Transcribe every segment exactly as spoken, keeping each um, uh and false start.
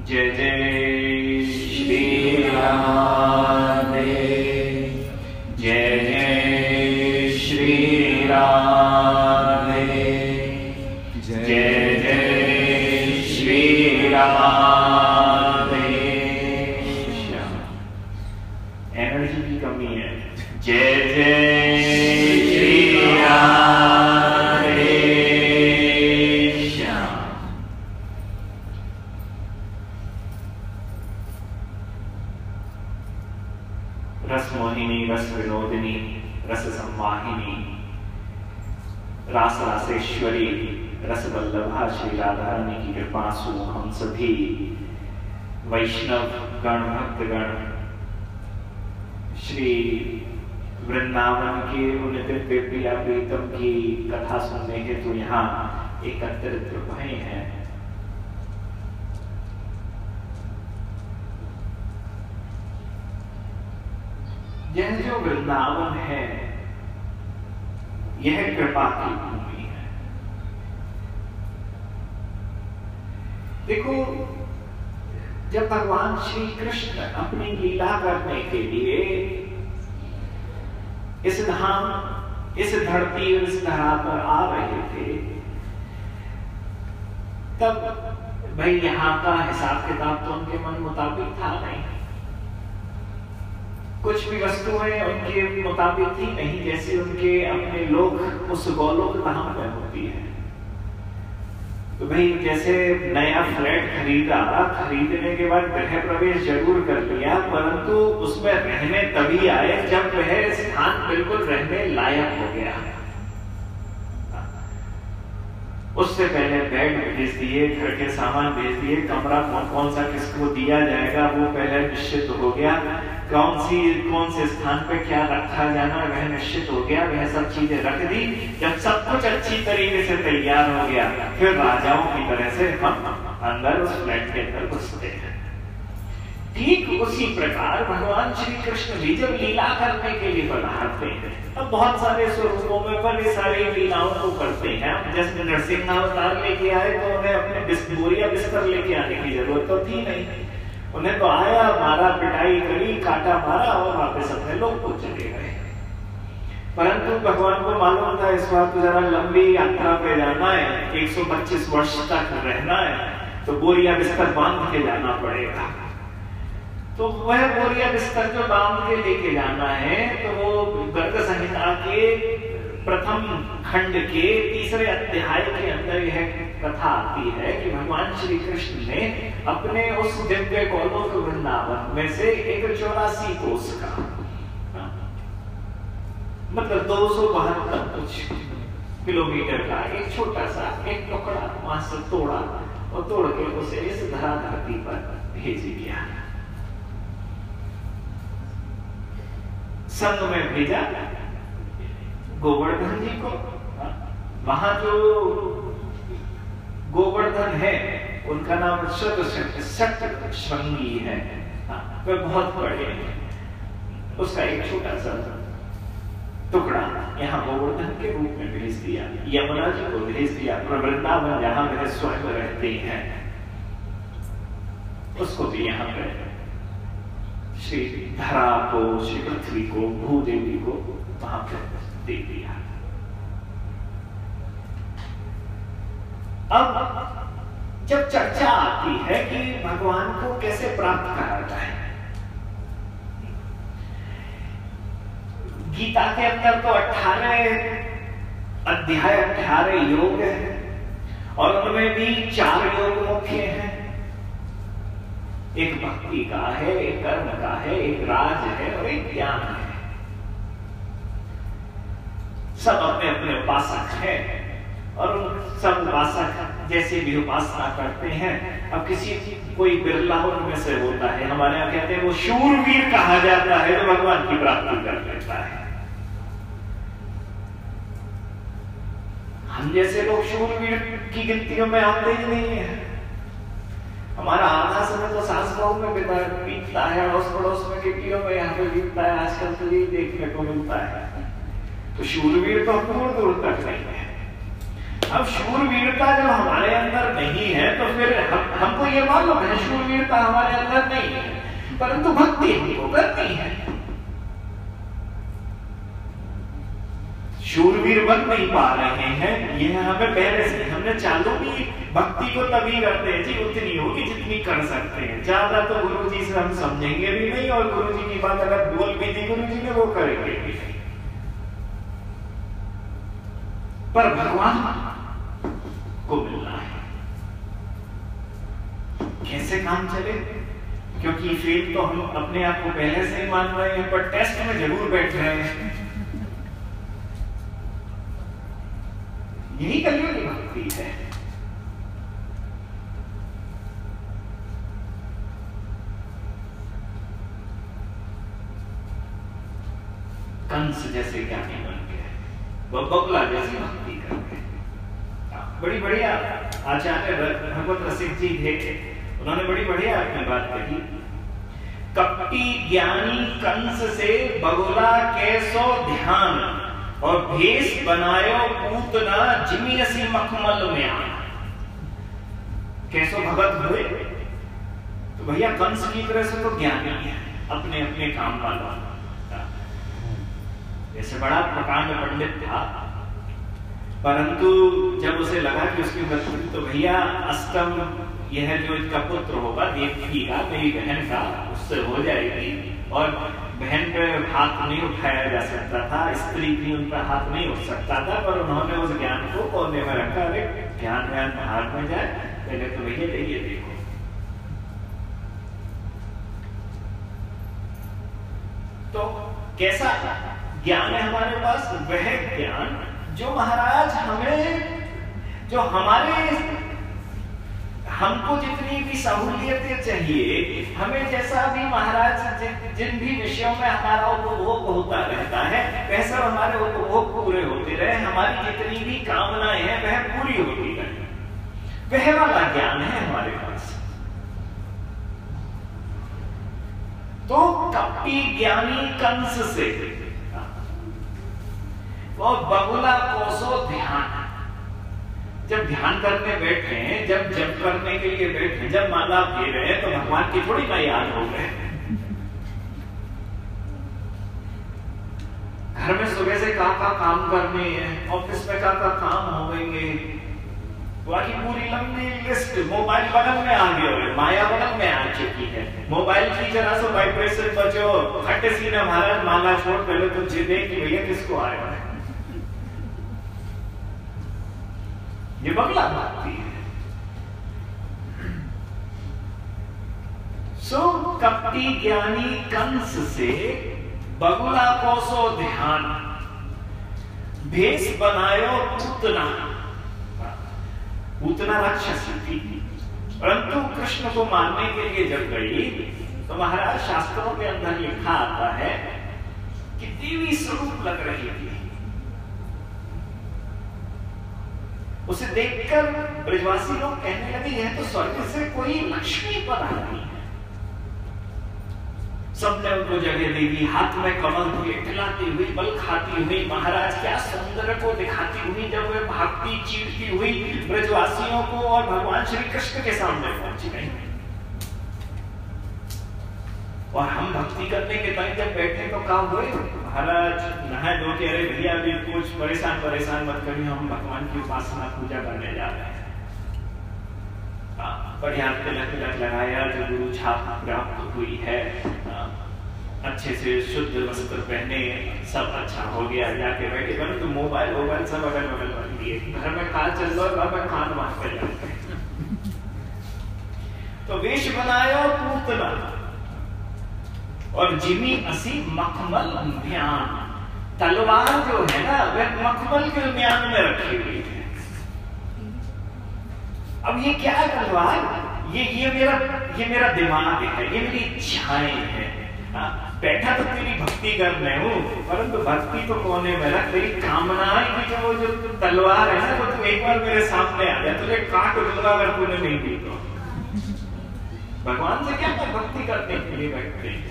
जय जय श्री राधे, जय जय श्री राधे, जय जय श्री राधे। एनर्जी की कमी है। जय जय श्री राधे श्याम। रस मोहिनी, रस विनोदिनी, रस संवाहिनी, रास रासेश्वरी, रस वल्लभा श्री राधा रानी की कृपा सु हम सभी वैष्णव गण भक्त गण श्री वृंदावन के उन दिव्य प्रिया प्रीतम की कथा सुनने हेतु यहाँ एकत्रित भए हैं। यह जो वृंदावन है यह कृपा की भूमि है। देखो, जब भगवान श्री कृष्ण अपनी लीला करने के लिए इस धाम, इस धरती, इस धरा पर आ रहे थे, तब भाई यहाँ का हिसाब किताब तो उनके मन मुताबिक था नहीं। कुछ भी वस्तुएं उनके मुताबिक थी नहीं, जैसे उनके अपने लोग उस गोलोक धाम में होती है। तो भाई जैसे नया फ्लैट खरीदा, खरीदने के बाद गृह प्रवेश जरूर कर लिया, परंतु उसमें रहने तभी आए जब वह स्थान बिल्कुल रहने लायक हो गया। उससे पहले बेड भेज दिए, घर के सामान भेज दिए, कमरा कौन कौन सा किसको दिया जाएगा वो पहले निश्चित हो गया, कौन सी कौन से स्थान पे क्या रखा जाना वह निश्चित हो गया, वह सब चीजें रख दी। जब सब कुछ अच्छी तरीके से तैयार हो गया, फिर राजाओं की तरह से हम अंदर उस फ्लैट के अंदर घुसते हैं। ठीक उसी प्रकार भगवान श्री कृष्ण भी जब लीला करने के लिए पधारते हैं, अब बहुत सारे स्वरूपों में बड़े सारे लीलाओं को करते हैं। जैसे नरसिंह अवतार लेके आए तो उन्हें अपने बोरिया बिस्तर लेके आने की जरूरत तो थी नहीं, उन्हें तो आया, मारा, पिटाई करी, काटा मारा और वापस अपने लोग को चले गए। परंतु भगवान को मालूम था इस बार तो जरा लंबी यात्रा पे जाना है, एक सौ पच्चीस वर्ष तक रहना है, तो बोरिया बिस्तर बांध के जाना पड़ेगा। तो वह बोरिया बिस्तर जो बांध के लेके जाना है, तो वो गर्ग संहिता के प्रथम खंड के तीसरे अध्याय के अंदर यह कथा आती है कि भगवान श्री कृष्ण ने अपने उस दिव्य गोलोक वृंदावन में से एक चौरासी कोस का, मतलब दो सौ बहत्तर कुछ किलोमीटर का एक छोटा सा एक टुकड़ा वहां से तोड़ा और तोड़ के उसे इस धरा धरती पर भेज दिया। संग में भेजा गोवर्धन जी को। वहां जो गोवर्धन है उनका नाम शत श्रृंगी है, वे बहुत बड़े हैं। उसका एक छोटा सा टुकड़ा यहाँ गोवर्धन के रूप में भेज दिया, यमुना जी को भेज दिया। वृंदावन जहां वह स्वयं रहते हैं उसको भी यहाँ पे श्री धरा को, श्री पृथ्वी को, भूदेवी को वहां पर दे दिया। अब जब चर्चा आती है कि भगवान को कैसे प्राप्त करा जाए, गीता के अंदर तो अठारह अध्याय, अठारह योग है और उनमें भी चार योग मुख्य हैं। एक भक्ति का है, एक कर्म का है, एक राज है और एक ज्ञान है। सब अपने अपने उपासक हैं और उन सब उपासक जैसे भी उपासना करते हैं। अब किसी कोई बिरला उनमें से होता है, हमारे यहाँ कहते हैं वो शूरवीर कहा जाता है, जो भगवान की प्राप्ति कर लेता है। हम जैसे लोग शूरवीर की गिनतियों में आते ही नहीं है। हमारा आधा समय तो सास बहू में बीतता है, अड़ोस पड़ोस में गिट्टियों में यहाँ पे बीतता है। आजकल तो यही देखने को मिलता है। तो शूरवीर तो दूर दूर तक नहीं है। अब शूरवीरता जब हमारे अंदर नहीं है तो फिर हम हमको ये मालूम है शूरवीरता हमारे अंदर नहीं है, परंतु भक्ति हमको करनी है। शूरवीर बन नहीं पा रहे हैं, यह हमें पहले से हमने चालू भी भक्ति को तभी करते हैं जी उतनी होगी जितनी कर सकते हैं, ज्यादा तो गुरु जी से हम समझेंगे भी नहीं और गुरु जी की बात अगर बोल भी दी गुरु जी ने वो करेंगे भी नहीं। पर भगवान को मिलना है, कैसे काम चले? क्योंकि फेल तो हम अपने आप को पहले से ही मान रहे हैं, पर टेस्ट में जरूर बैठ रहे हैं। यही कलियुग की भक्ति है। कंस जैसे ज्ञानी बन गए, वो बगुला जैसी भक्ति कर गए। बड़ी बढ़िया आचार्य भगवत रसिक जी थे, उन्होंने बड़ी बढ़िया अपनी बात कही। कपटी ज्ञानी कंस से बगुला कैसो ध्यान, और भेष बनायो पूतना जिमियसी मखमल में आना। कैसो भगत हुए तो भैया कंस की तरह से तो ज्ञानी है, अपने अपने काम वाला। जैसे बड़ा प्रकांड पंडित था, परंतु जब उसे लगा कि उसकी मृत्यु तो भैया अष्टम यह जो इसका पुत्र होगा देवकी का, मेरी बहन का, उससे हो जाएगी, और बहन पे हाथ नहीं उठाया जा सकता था, स्त्री भी उन पर हाथ नहीं उठ सकता था, पर उन्होंने उस ज्ञान को कोने में रखा। अरे ज्ञान ज्ञान बाहर में जाए, पहले तो भैया देखिए देखो। तो कैसा ज्ञान है हमारे पास? वह ज्ञान जो महाराज हमें, जो हमारे हमको जितनी भी सहूलियतें चाहिए, हमें जैसा भी महाराज जिन, जिन भी विषयों में हमारा उपभोग होता रहता है, वह सब हमारे उपभोग पूरे होते रहे, हमारी जितनी भी कामनाएं हैं वह पूरी होती रहे, वह वाला ज्ञान है हमारे पास। तो कपटी ज्ञानी कंस से और बगुला कोसो ध्यान। जब ध्यान करने बैठे, जब जप करने के लिए बैठे, जब माला दे रहे हैं, तो भगवान की थोड़ी ना याद हो गए। घर में सुबह से का का काम करने हैं, ऑफिस में का का काम होंगे, बाकी पूरी लंबी लिस्ट। मोबाइल बगल में आ गया है, माया बगल में आ चुकी है, मोबाइल की जरा सा वाइब्रेशन बचो, खट्टे सीने महाराज माला छोड़, पहले तुम देख कि भैया किसको आया है। ये बगला भक्ति है। सो कपटी ज्ञानी कंस से बगुला कोसो ध्यान, भेष बनायो पूतना। पूतना राक्षसी थी, परंतु कृष्ण को मारने के लिए जब गई तो महाराज शास्त्रों के अंदर लिखा आता है कि देवी स्वरूप लग रही थी। उसे देखकर ब्रजवासी लोग कहने लगे यह तो स्वर्ग से कोई लक्ष्मी पर आ रही है। सबने उनको जगह दे दी, हाथ में कमल हुए, खिलाती हुई, बल खाती हुई, महाराज क्या सौंदर्य को दिखाती हुई जब वे भागती चीरती हुई ब्रजवासियों को और भगवान श्री कृष्ण के सामने पहुंच गई। और हम भक्ति करने के टाइम जब बैठे तो क्या हुए, महाराज नहाए धो के, अरे भैया अभी कुछ परेशान परेशान मत करिए, हम भगवान की उपासना पूजा करने जा रहे हैं। बढ़िया तिलक तिलक लगाया, जो गुरु छाप प्राप्त हुई है, अच्छे से शुद्ध वस्त्र पहने, सब अच्छा हो गया, जाके बैठे। बने तो मोबाइल मोबाइल सब अगल बगल रख दिए, घर में काल चल रहा, घर में कान मार कर जाते। तो वेश बनाया पूतना और जिमी असी मखमल म्यान। तलवार जो है ना वह मखमल के म्यान में रखी हुई है। अब ये क्या है तलवार? ये ये मेरा ये मेरा दिमाग है, ये मेरी इच्छाएं हैं। बैठा तो तेरी भक्ति कर रहे हूँ, परंतु भक्ति तो कोने में रख, तेरी कामनाएं की जो वो जो तलवार है ना, वो तू एक बार मेरे सामने आ जाए, तुझे काट दूंगा अगर तूने नहीं दी तो। भगवान से क्या मैं भक्ति करने के लिए बैठते हैं?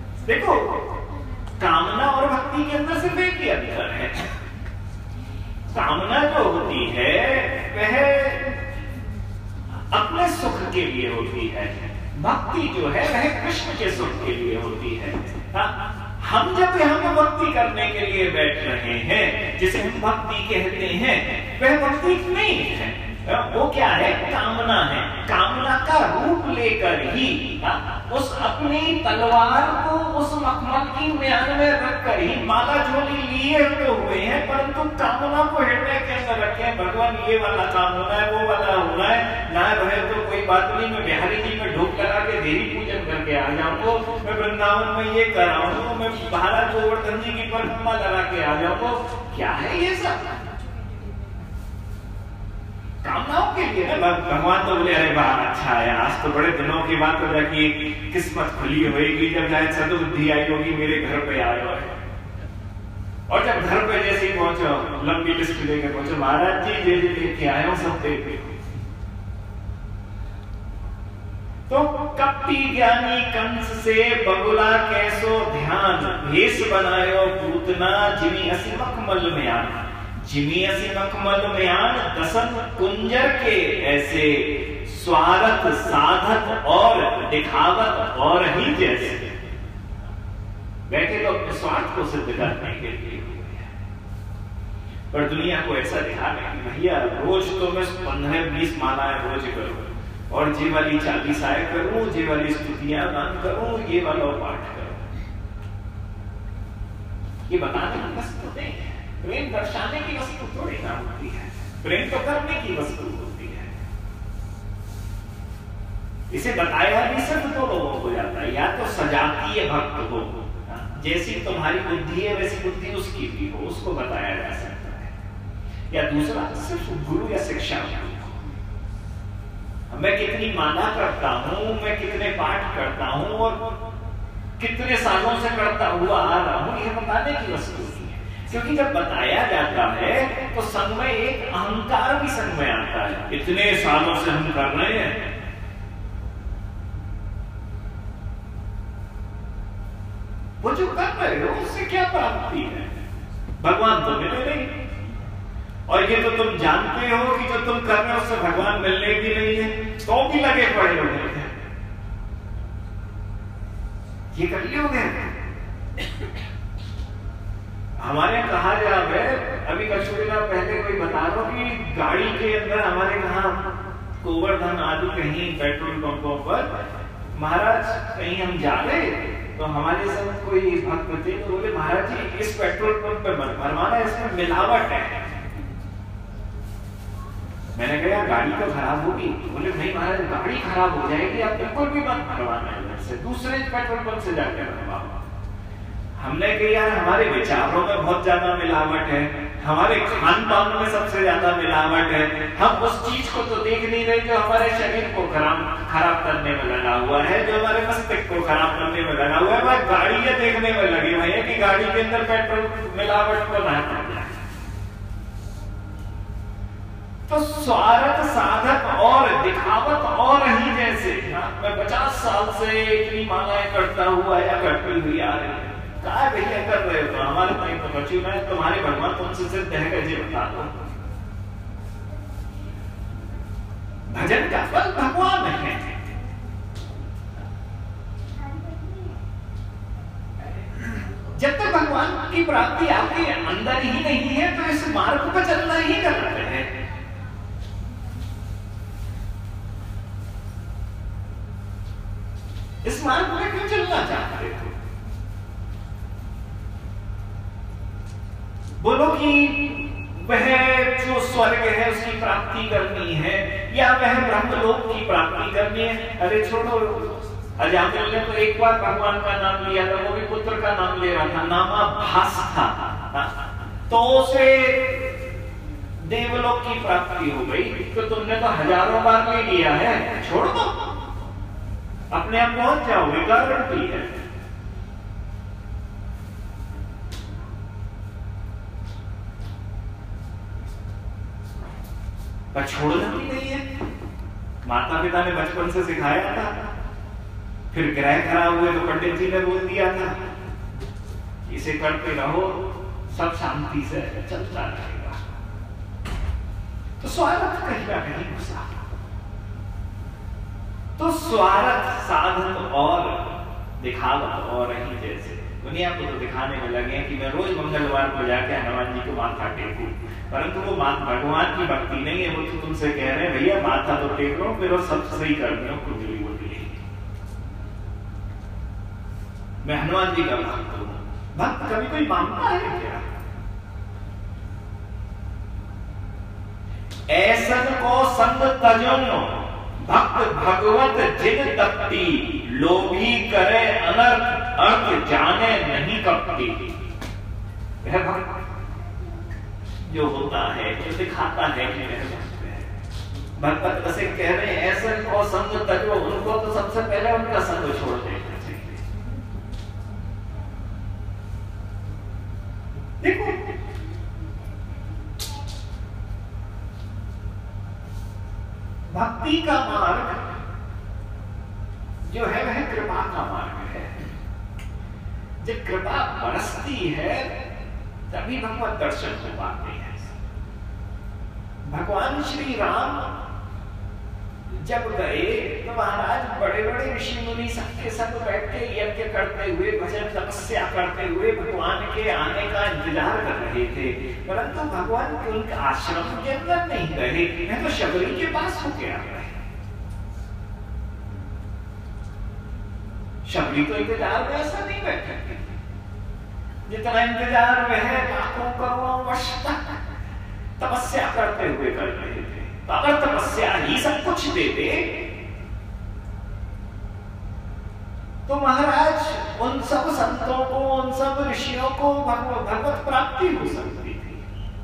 देखो, कामना और भक्ति के अंदर सिर्फ एक ही अंतर है। कामना जो होती है वह अपने सुख के लिए होती है, भक्ति जो है वह कृष्ण के सुख के लिए होती है। हाँ? हम जब हम भक्ति करने के लिए बैठ रहे हैं, जिसे हम भक्ति कहते हैं, वह भक्ति नहीं है, वो क्या है? कामना है। कामना का रूप लेकर ही उस अपनी तलवार को उस मखमल की म्यान में रखकर ही माला झोली लिए हुए हैं, परंतु कामना को हृदय के अंदर रखे। भगवान ये वाला काम होना है, वो वाला होना है, ना रहे तो कोई बात नहीं, मैं बिहारी जी में ढोक लगा के देवी पूजन करके आ जाऊंगा, मैं वृंदावन में ये कराऊंगा, मैं बाहर गोवर्धन जी की परिक्रमा लगा के आ जाऊंगा। क्या है ये सब? कामनाओं के लिए ना। भगवान तो बोले अरे वाह अच्छा है, आज तो बड़े दिनों की बात हो जाती, किस्मत खुली होगी जब शायद सदबुद्धि आई होगी, मेरे घर पे आए हो। और जब घर पे जैसे ही पहुंचो, लंबी लिस्ट लेकर पहुंचो, महाराज जी जे जे लेके आए हो सब दे दे। तो कपटी ज्ञानी कंस से बगुला कैसो ध्यान, भेष बनायो पूतना जिमी असी मखमल में आना। जिमी असी मखमल में आन दसन कुंजर के ऐसे, स्वार्थ साधक और दिखावत और ही जैसे। बैठे तो अपने स्वार्थ को सिद्ध करने के लिए, पर दुनिया को ऐसा दिखाना कि भैया रोज तो मैं पंद्रह बीस मालाएं रोज करूं, और ये वाली चालीसाएं करूं, ये वाली स्तुतियां गान करूं, ये वाला पाठ करूं। ये बताने की वस्तु नहीं है, प्रेम दर्शाने की वस्तु थोड़ी ना होती है, प्रेम तो करने की वस्तु होती है। इसे बताया भी सिर्फ दो लोगों को जाता है, या तो सजातीय भक्त हो, जैसी तुम्हारी बुद्धि है वैसी बुद्धि उसकी भी हो, उसको बताया जा सकता है, या दूसरा सिर्फ गुरु या शिक्षा हो। मैं कितनी माला करता हूं, मैं कितने पाठ करता हूं और कितने सालों से करता हुआ आ रहा हूं, यह बताने की वस्तु नहीं है। क्योंकि जब बताया जाता है तो संग में एक अहंकार भी संग में आता है, इतने सालों से हम कर रहे हैं। वो जो कर रहे हो उससे क्या प्राप्ति है? भगवान तो मिले नहीं, और ये तो तुम जानते हो कि जो तुम कर रहे हो उससे भगवान मिलने भी नहीं है, तो भी लगे पड़े हो गए। ये कर लियोगे? हमारे कहा जा है, अभी कुछ दिन पहले कोई बता रहा कि गाड़ी के अंदर हमारे कहा गोवर्धन आदि कहीं पेट्रोल पंपों पर, महाराज कहीं हम जा रहे तो हमारे साथ कोई भक्त थे, तो बोले महाराज जी इस पेट्रोल पंप पे मत भरवाना, इसमें मिलावट है। मैंने कहा गाड़ी तो खराब होगी, बोले नहीं महाराज गाड़ी खराब हो जाएगी, आप बिल्कुल भी मत भरवाना, से दूसरे पेट्रोल पंप से जाकर भरवाओ। हमने कहा यार हमारे विचारों में बहुत ज्यादा मिलावट है, हमारे खान पान में सबसे ज्यादा मिलावट है, हम उस चीज को तो देख नहीं रहे जो हमारे शरीर को खराब खराब करने में लगा हुआ है, जो हमारे मस्तिष्क को खराब करने में लगा हुआ है। वह गाड़ी ये देखने में लगे हुए हैं कि गाड़ी के अंदर पेट्रोल मिलावट को ना कर जाए। तो स्वार्थ साधक और दिखावत और ही जैसे, मैं पचास साल से इतनी मालाएं करता हुआ या करती हुई आ रही है, क्या भैया कर रहे हो? तो हमारे भाई तो बची ना, तुम्हारे भगवान तुमसे सिद्ध है, कैसे बता दो। भजन का फल भगवान है। जब तक भगवान की प्राप्ति आपके अंदर ही नहीं है तो इस मार्ग पर चलना ही गलत है। इस मार्ग में क्यों चलना चाहते हो? बोलो कि वह जो स्वर्ग है उसकी प्राप्ति करनी है, या वह ब्रह्मलोक की प्राप्ति करनी है। अरे छोड़ो, अजामिल ने तो एक बार भगवान का नाम लिया था, वो भी पुत्र का नाम ले रहा था, नामाभास था, तो उसे देवलोक की प्राप्ति हो गई। तो तुमने तो हजारों बार ले लिया है, छोड़ दो, अपने आप पहुंच जाओगे, गारंटी है। पर छोड़ना भी नहीं है। माता पिता ने बचपन से सिखाया था, फिर ग्रह खराब हुए तो पंडित जी ने बोल दिया था इसे करते रहो, सब शांति से चलता रहेगा। तो स्वार्थ कहीं ना कहीं घुसा। तो स्वार्थ साधन और दिखावत और ही जैसे दुनिया को तो दिखाने में लगे कि मैं रोज मंगलवार को जाके हनुमान जी को माथा टेकूं, परंतु वो माता भगवान की भक्ति नहीं है। वो तो तुमसे कह रहे हैं भैया माथा तो टेक लो, फिर वो सब सही कर दो, कुंडली वुंडली। मैं हनुमान जी का भक्त हूं। भक्त कभी कोई मानता है क्या? ऐसन को संग तजनो भक्त भगवत जिन तपती, लोभी करे अनर्थ अर्थ जाने नहीं कपती। वह भक्त जो होता है, जो दिखाता है कि वह भक्त है। भगवत से कह रहे हैं ऐसे को संग तजो, उनको तो सबसे पहले उनका संग छोड़ देना चाहिए। देखो भक्ति का मार्ग जो है वह कृपा का मार्ग है। जब कृपा बरसती है तभी भगवत दर्शन हो पाते हैं। भगवान श्री राम जब गए तो महाराज बड़े बड़े ऋषि मुनि सबके सब बैठ के यज्ञ करते हुए, भजन तपस्या करते हुए भगवान के आने का इंतजार कर रहे थे, परंतु भगवान के उनके आश्रम के अंदर नहीं गए, मैं तो शबरी के पास होके आ गए। शबरी तो इंतजार में ऐसा नहीं बैठे जितना इंतजार वह लाखों करोड़ों वर्ष तक तपस्या करते हुए कर रहे थे। तो अगर तपस्या ही सब कुछ देते तो महाराज उन सब संतों को, उन सब ऋषियों को भगवत भगवत प्राप्ति हो सकती थी।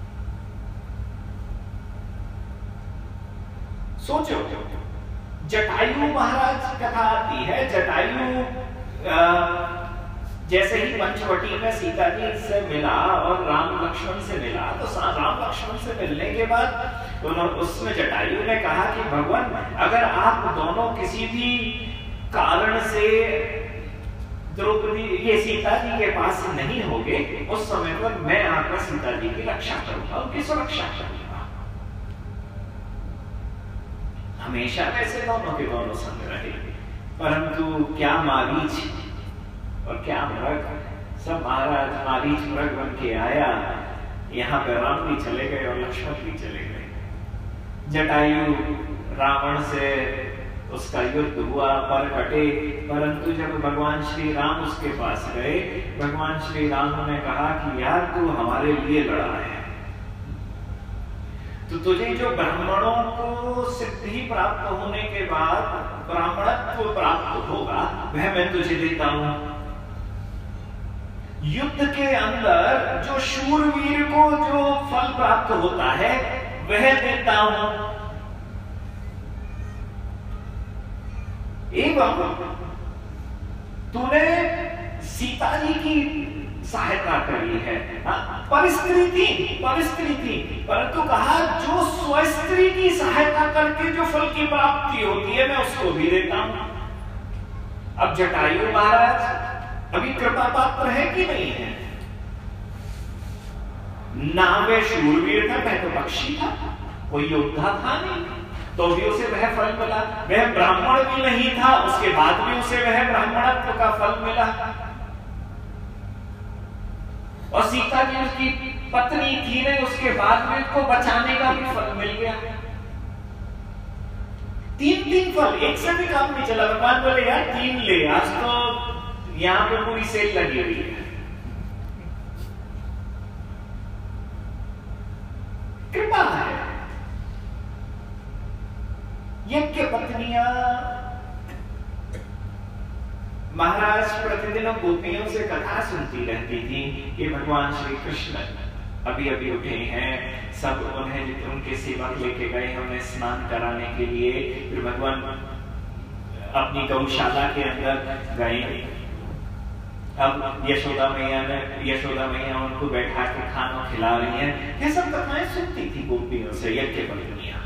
सोचो जटायु महाराज कथा आती है। जटायु जैसे ही पंचवटी में सीता जी से मिला और राम लक्ष्मण से मिला, तो राम लक्ष्मण से मिलने के बाद उसमें जटायु ने कहा कि भगवान अगर आप दोनों किसी भी कारण से द्रौपदी ये सीता जी के पास नहीं होगे, उस समय पर मैं आकर सीता जी की रक्षा करूंगा, उनकी सुरक्षा करूंगा। हमेशा वैसे दोनों के दोनों संग रहे, परंतु क्या मारीच और क्या मृग, सब महाराज मारीच मृग बन के आया। यहाँ पे राम भी चले गए और लक्ष्मण भी चले गए। जटायु रावण से उसका युद्ध हुआ, पर कटे, परंतु जब भगवान श्री राम उसके पास गए, भगवान श्री राम ने कहा कि यार तू हमारे लिए लड़ा है, तो तुझे जो ब्राह्मणों को सिद्धि प्राप्त होने के बाद ब्राह्मणत्व प्राप्त होगा वह मैं तुझे देता हूं। युद्ध के अंदर जो शूरवीर को जो फल प्राप्त होता है वह देता हूं। एवं तूने सीता जी की सहायता करी है, परिस्थिति परिस्थिति परंतु कहा जो स्वस्त्री की सहायता करके जो फल की प्राप्ति होती है मैं उसको भी देता हूं। अब जटायु महाराज अभी कृपा पात्र है कि नहीं है? ना वे शूरवीर था, मैं तो पक्षी था, कोई योद्धा था नहीं, तो भी उसे वह फल मिला। वह ब्राह्मण भी नहीं था, उसके बाद भी उसे वह ब्राह्मणत्व का फल मिला। और सीता जी उसकी पत्नी थी नहीं, उसके बाद में उसको बचाने का भी फल मिल गया। तीन तीन फल, एक से भी काम नहीं चला। भगवान बोले यार तीन ले, आज तो यहां पे पूरी सेल लगी हुई है। कृपा है। यज्ञ पत्नियां महाराज प्रतिदिन गोपियों से कथा सुनती रहती थी कि भगवान श्री कृष्ण अभी अभी उठे हैं, सब उन्हें उनके सेवक लेके गए हैं उन्हें स्नान कराने के लिए। फिर भगवान अपनी गौशाला के अंदर गए। अब यशोदा मैया ने यशोदा मैया उनको बैठा के खाना खिला रही हैं। ये सब कथाएं सुनती थी गोपियों से यज्ञ पत्नियां।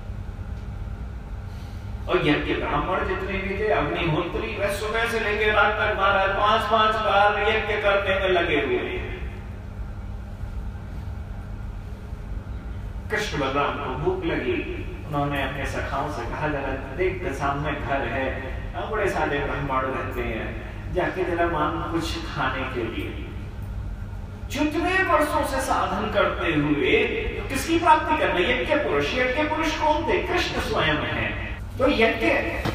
और यज्ञ ब्राह्मण जितने भी थे, अग्निहोत्री वह सुबह से लेकर रात तक महाराज पांच पांच बार यज्ञ करने में लगे हुए हैं। कृष्ण बलराम को भूख लगी, उन्होंने अपने सखाओं से कहा जरा देख सामने घर है, बड़े सारे ब्राह्मण रहते हैं, जाके जरा मांग कुछ खाने के लिए। जितने वर्षों से साधन करते हुए तो किसकी प्राप्ति करना? यज्ञ पुरुष। यज्ञ पुरुष कौन थे? कृष्ण स्वयं है। तो यज्ञ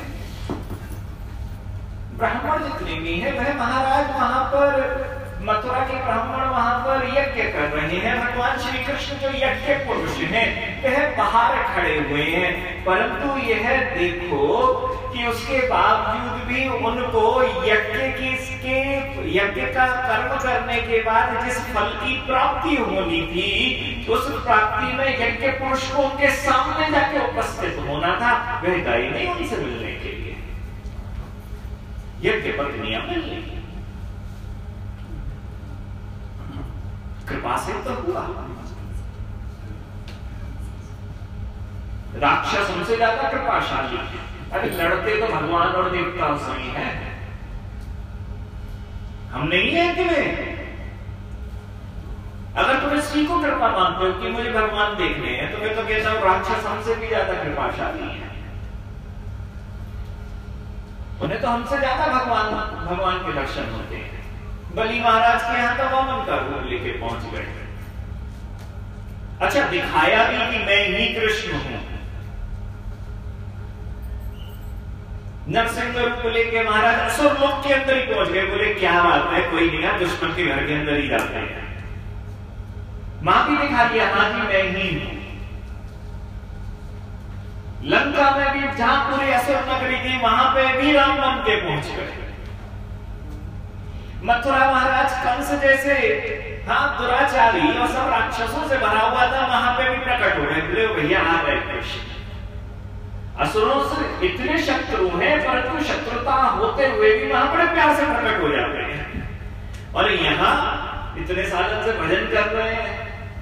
ब्राह्मण जितने भी हैं वह महाराज वहां पर मथुरा के ब्राह्मण वहां पर यज्ञ कर रहे हैं। भगवान श्री कृष्ण जो यज्ञ पुरुष हैं वह बाहर खड़े हुए हैं, परंतु यह देखो कि उसके बावजूद भी उनको यज्ञ की के यज्ञ का कर्म करने के बाद जिस फल की प्राप्ति होनी थी उस प्राप्ति में यज्ञ पुरुष को उनके सामने जाके उपस्थित होना था, वह गए नहीं उनसे मिलने के लिए। यज्ञ पत्नियां मिलने कृपा से तो हुआ। राक्षस हमसे ज्यादा कृपाशाली है। अरे लड़ते तो भगवान और देवता उसमें है, हम नहीं है तुम्हें। अगर तुम स्त्री को कृपा मानते हो कि मुझे भगवान देखने हैं, तो मैं तो कहता हूं राक्षस हमसे भी ज्यादा कृपाशाली है। उन्हें तो हमसे ज्यादा भगवान भगवान के दर्शन होते हैं। बलि महाराज के यहां तो वामन का रूप लेके पहुंच गए। अच्छा, दिखाया भी कि मैं ही कृष्ण हूं। नरसिंह रूप लेके महाराज असुर लोक के अंदर ही पहुंच गए। बोले क्या बात है, कोई नहीं, दुश्मन के घर के अंदर ही जाते हैं। मां भी दिखा दिया, हाँ जी मैं ही हूं। लंका में भी जहां पूरी असुर नगरी थी वहां पे भी राम बन के पहुंच गए। मथुरा महाराज कंस जैसे हाँ दुराचारी और सब राक्षसों से भरा हुआ था, वहां पे भी प्रकट हो गए। बोले भैया आ गए कृष्ण। असुरों से इतने शत्रु हैं, परंतु शत्रुता होते हुए भी वहां बड़े प्यार से प्रकट हो जाते हैं। और यहाँ इतने सालों से भजन कर रहे हैं,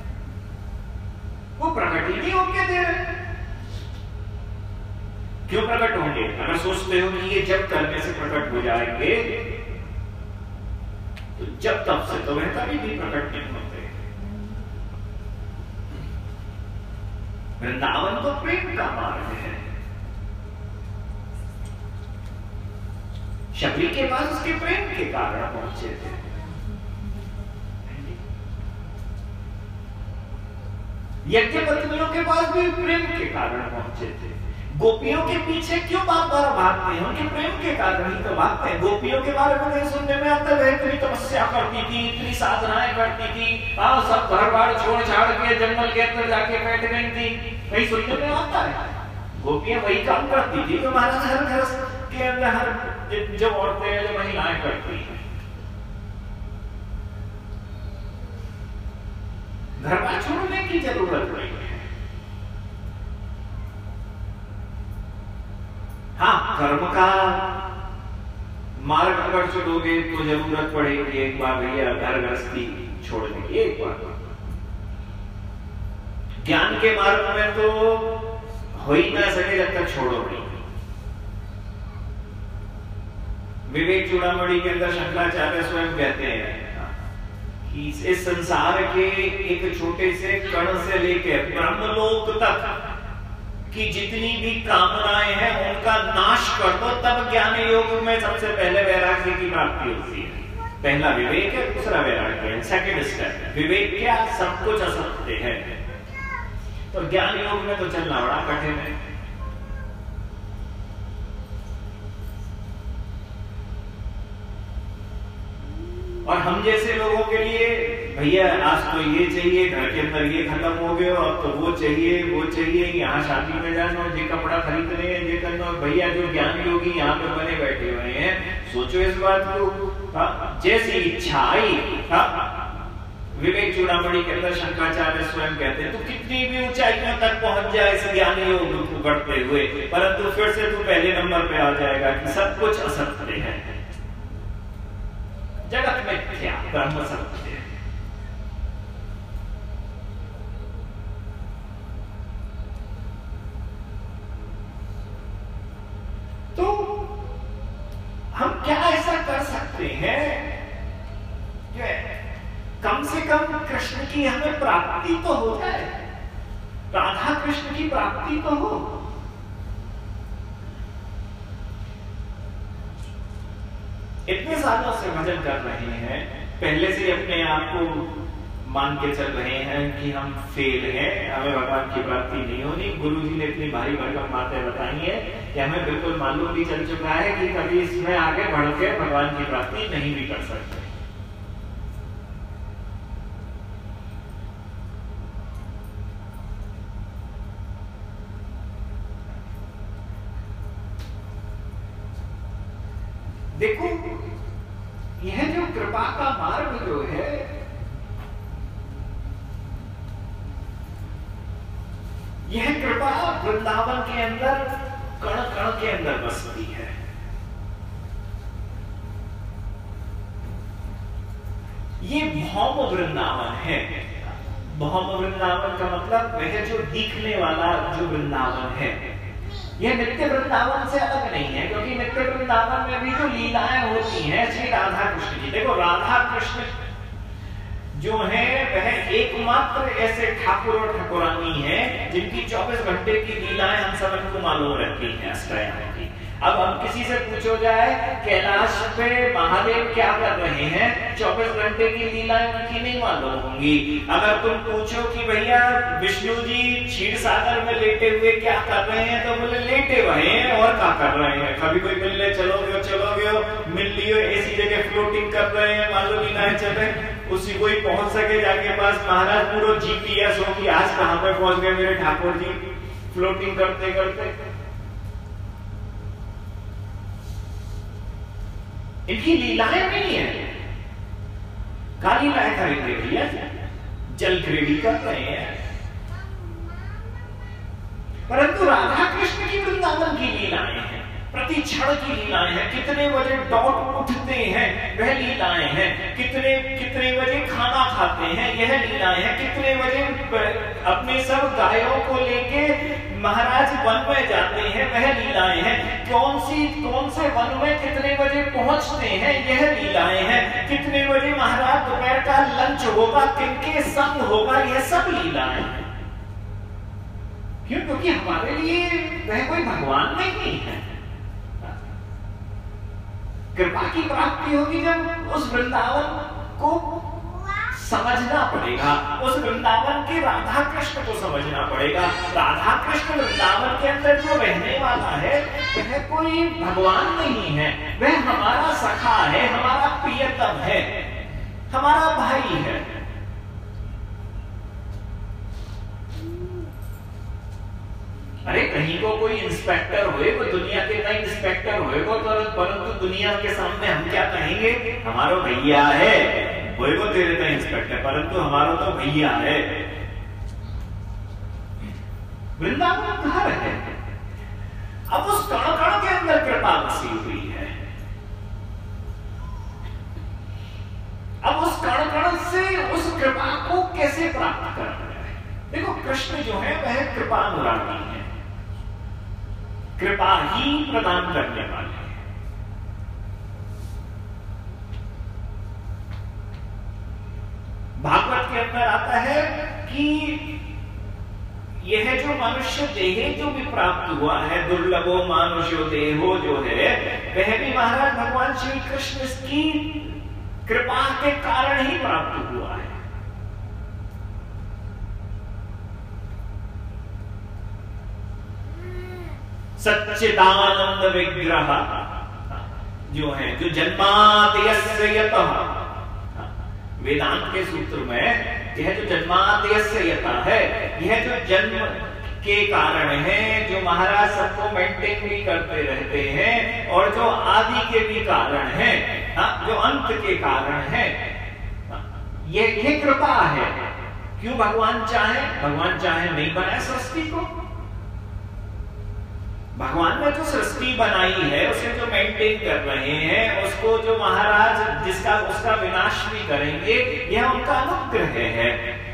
वो प्रकट ही नहीं होके दे रहे। क्यों प्रकट होंगे? अगर सोचते हो कि ये जब करने से प्रकट हो जाएंगे, तो जब तब से तो वह कभी भी प्रकट नहीं होते। वृंदावन तो प्रेम का मार्ग है। शबरी के पास उसके प्रेम के कारण पहुंचे थे। यज्ञ पत्नियों के पास भी प्रेम के कारण पहुंचे थे। गोपियों के पीछे क्यों बार बार भागते हैं? उनके प्रेम के कारण ही तो भागते हैं। गोपियों के बारे में नहीं सुनने में आता है, इतनी तपस्या करती थी, इतनी साधनाएं करती थी, आ, सब घर बार छोड़ छाड़ के जंगल के अंदर जाके बैठ गई थी, कहीं सुनने में आता है? गोपियां वही काम करती थी तो महाराज हर घर के अंदर हर जो औरतें जो महिलाएं करती हैं। घर बार छोड़ने की जरूरत नहीं है। हाँ, कर्म का मार्ग अगर चलोगे तो जरूरत पड़ेगी एक बार भैया घर गृहस्थी छोड़ने की, एक बार। ज्ञान के मार्ग में तो हो ही ना सके जब तक छोड़ो नहीं। विवेक चूड़ामणि के अंदर शंकराचार्य स्वयं कहते हैं कि इस संसार के एक छोटे से कण से लेकर ब्रह्मलोक तक कि जितनी भी कामनाएं हैं उनका नाश कर दो, तब ज्ञान योग में सबसे पहले वैराग्य की प्राप्ति होती है। पहला विवेक है, दूसरा वैराग्य है। सेकंड स्टेप विवेक क्या? सब कुछ असत्य है। तो ज्ञान योग में तो चलना बड़ा कठिन है। और हम जैसे लोगों के लिए भैया आज तो ये चाहिए, घर के अंदर ये खत्म हो गया, और तो वो चाहिए वो चाहिए, यहाँ शादी में जाना, ये कपड़ा खरीद रहे हैं, ये करना। भैया जो ज्ञान योगी यहाँ पे बने बैठे हुए हैं, सोचो इस बात को। जैसी इच्छा आई, विवेक चूड़ामणि के अंदर शंकराचार्य स्वयं कहते हैं तू कितनी भी ऊंचाइयों तक पहुंच जाए इस ज्ञान योग को बढ़ते हुए, परंतु फिर से तू पहले नंबर पे आ जाएगा कि सब कुछ असत्य है, जगत में क्या ब्रह्म सत्य है। तो हम क्या ऐसा कर सकते हैं कि कम से कम कृष्ण की हमें प्राप्ति तो हो जाए। राधा कृष्ण की प्राप्ति तो हो। इतने सालों से भजन कर रहे हैं, पहले से अपने आप को मान के चल रहे हैं कि हम फेल हैं, हमें भगवान की प्राप्ति नहीं होनी। गुरु जी ने इतनी भारी भरकम बातें बताई है कि हमें बिल्कुल मालूम भी चल चुका है कि कभी इसमें आगे बढ़ के भगवान की प्राप्ति नहीं भी कर सकते। देखो, यह जो कृपा का मार्ग जो है, यह कृपा वृंदावन के अंदर कण कण के अंदर बसती है। ये भौम वृंदावन है। भौम वृंदावन का मतलब वह जो दिखने वाला जो वृंदावन है। यह नित्य वृंदावन से अलग नहीं है, क्योंकि नित्य वृंदावन में भी जो लीलाएं होती हैं श्री राधा कृष्ण की। देखो, राधा कृष्ण जो है वह एकमात्र ऐसे ठाकुर और ठाकुरानी है जिनकी चौबीस घंटे की लीलाएं हम सबको मालूम रहती हैं अष्टयाम की। अब हम किसी से पूछो जाए कैलाश पे महादेव क्या कर रहे हैं, चौबीस घंटे की लीलाएं उनकी नहीं मालूम होंगी। अगर तुम पूछो कि भैया विष्णु जी क्षीर सागर में लेटे हुए क्या कर रहे हैं, तो बोले लेटे हुए हैं और क्या कर रहे हैं। कभी कोई मिलने चलोगे चलोगे मिल लियो, ऐसी जगह फ्लोटिंग कर रहे हैं, मालूम लीलाएं चल रहे। उसी को ही पहुंच सके जाके पास महाराज पूरा जीपीएस हो कि आज कहां पे पहुंच गए मेरे ठाकुर जी, फ्लोटिंग करते करते। इनकी लीलाएं नहीं है, का लीलाएं करेंगे भैया, जल क्रीड़ी कर रहे हैं। परंतु राधा कृष्ण की वृंदावन की लीलाएं हैं, प्रति क्षण की लीलाएं हैं। कितने बजे डॉट उठते हैं वह लीलाएं हैं, कितने कितने बजे खाना खाते हैं यह लीलाएं हैं, कितने बजे अपने सब गायों को लेके महाराज वन में जाते हैं वह लीलाएं हैं, कौन सी कौन से वन में कितने बजे पहुंचते हैं यह लीलाएं हैं, कितने बजे महाराज दोपहर का लंच होगा, किनके संग होगा, यह सब लीलाएं हैं। क्यों? क्योंकि हमारे लिए वह कोई भगवान नहीं है। कृपा की प्राप्ति होगी जब उस वृंदावन को समझना पड़ेगा, उस वृंदावन के राधा कृष्ण को समझना पड़ेगा। राधा कृष्ण वृंदावन के अंदर जो रहने वाला है वह कोई भगवान नहीं है, वह हमारा सखा है, हमारा प्रियतम है, हमारा भाई है। अरे कहीं को कोई इंस्पेक्टर होए, कोई दुनिया के नए इंस्पेक्टर होए को, परंतु दुनिया के सामने हम क्या कहेंगे, हमारा भैया है, कोई को तेरे नए इंस्पेक्टर, परंतु हमारा तो भैया है। वृंदावन घर है। अब उस कण कण के अंदर कृपा बसी हुई है। अब उस कण कण से उस कृपा को कैसे प्राप्त करना है? देखो, कृष्ण जो है वह कृपा अनुरागी है, कृपा ही प्रदान करने वाले हैं। भागवत के अंदर आता है कि यह जो मनुष्य देह जो भी प्राप्त हुआ है, दुर्लभो मानुष्यो देहो जो है, वह भी महाराज भगवान श्री कृष्ण की कृपा के कारण ही प्राप्त हुआ है। सच्चिदानंद विग्रह जो है, जो जन्माद्यस्य यतः, वेदांत के सूत्र में यह जो जन्माद्यस्य यतः है, यह जो जन्म के कारण है, जो महाराज सबको मेंटेन भी करते रहते हैं, और जो आदि के भी कारण है, जो अंत के कारण है, ये ये कृपा है। क्यों? भगवान चाहे, भगवान चाहे नहीं बनाए सृष्टि को। भगवान ने जो सृष्टि बनाई है, उसे जो मेंटेन कर रहे हैं, उसको जो महाराज जिसका उसका विनाश भी करेंगे, यह उनका अनुग्रह है।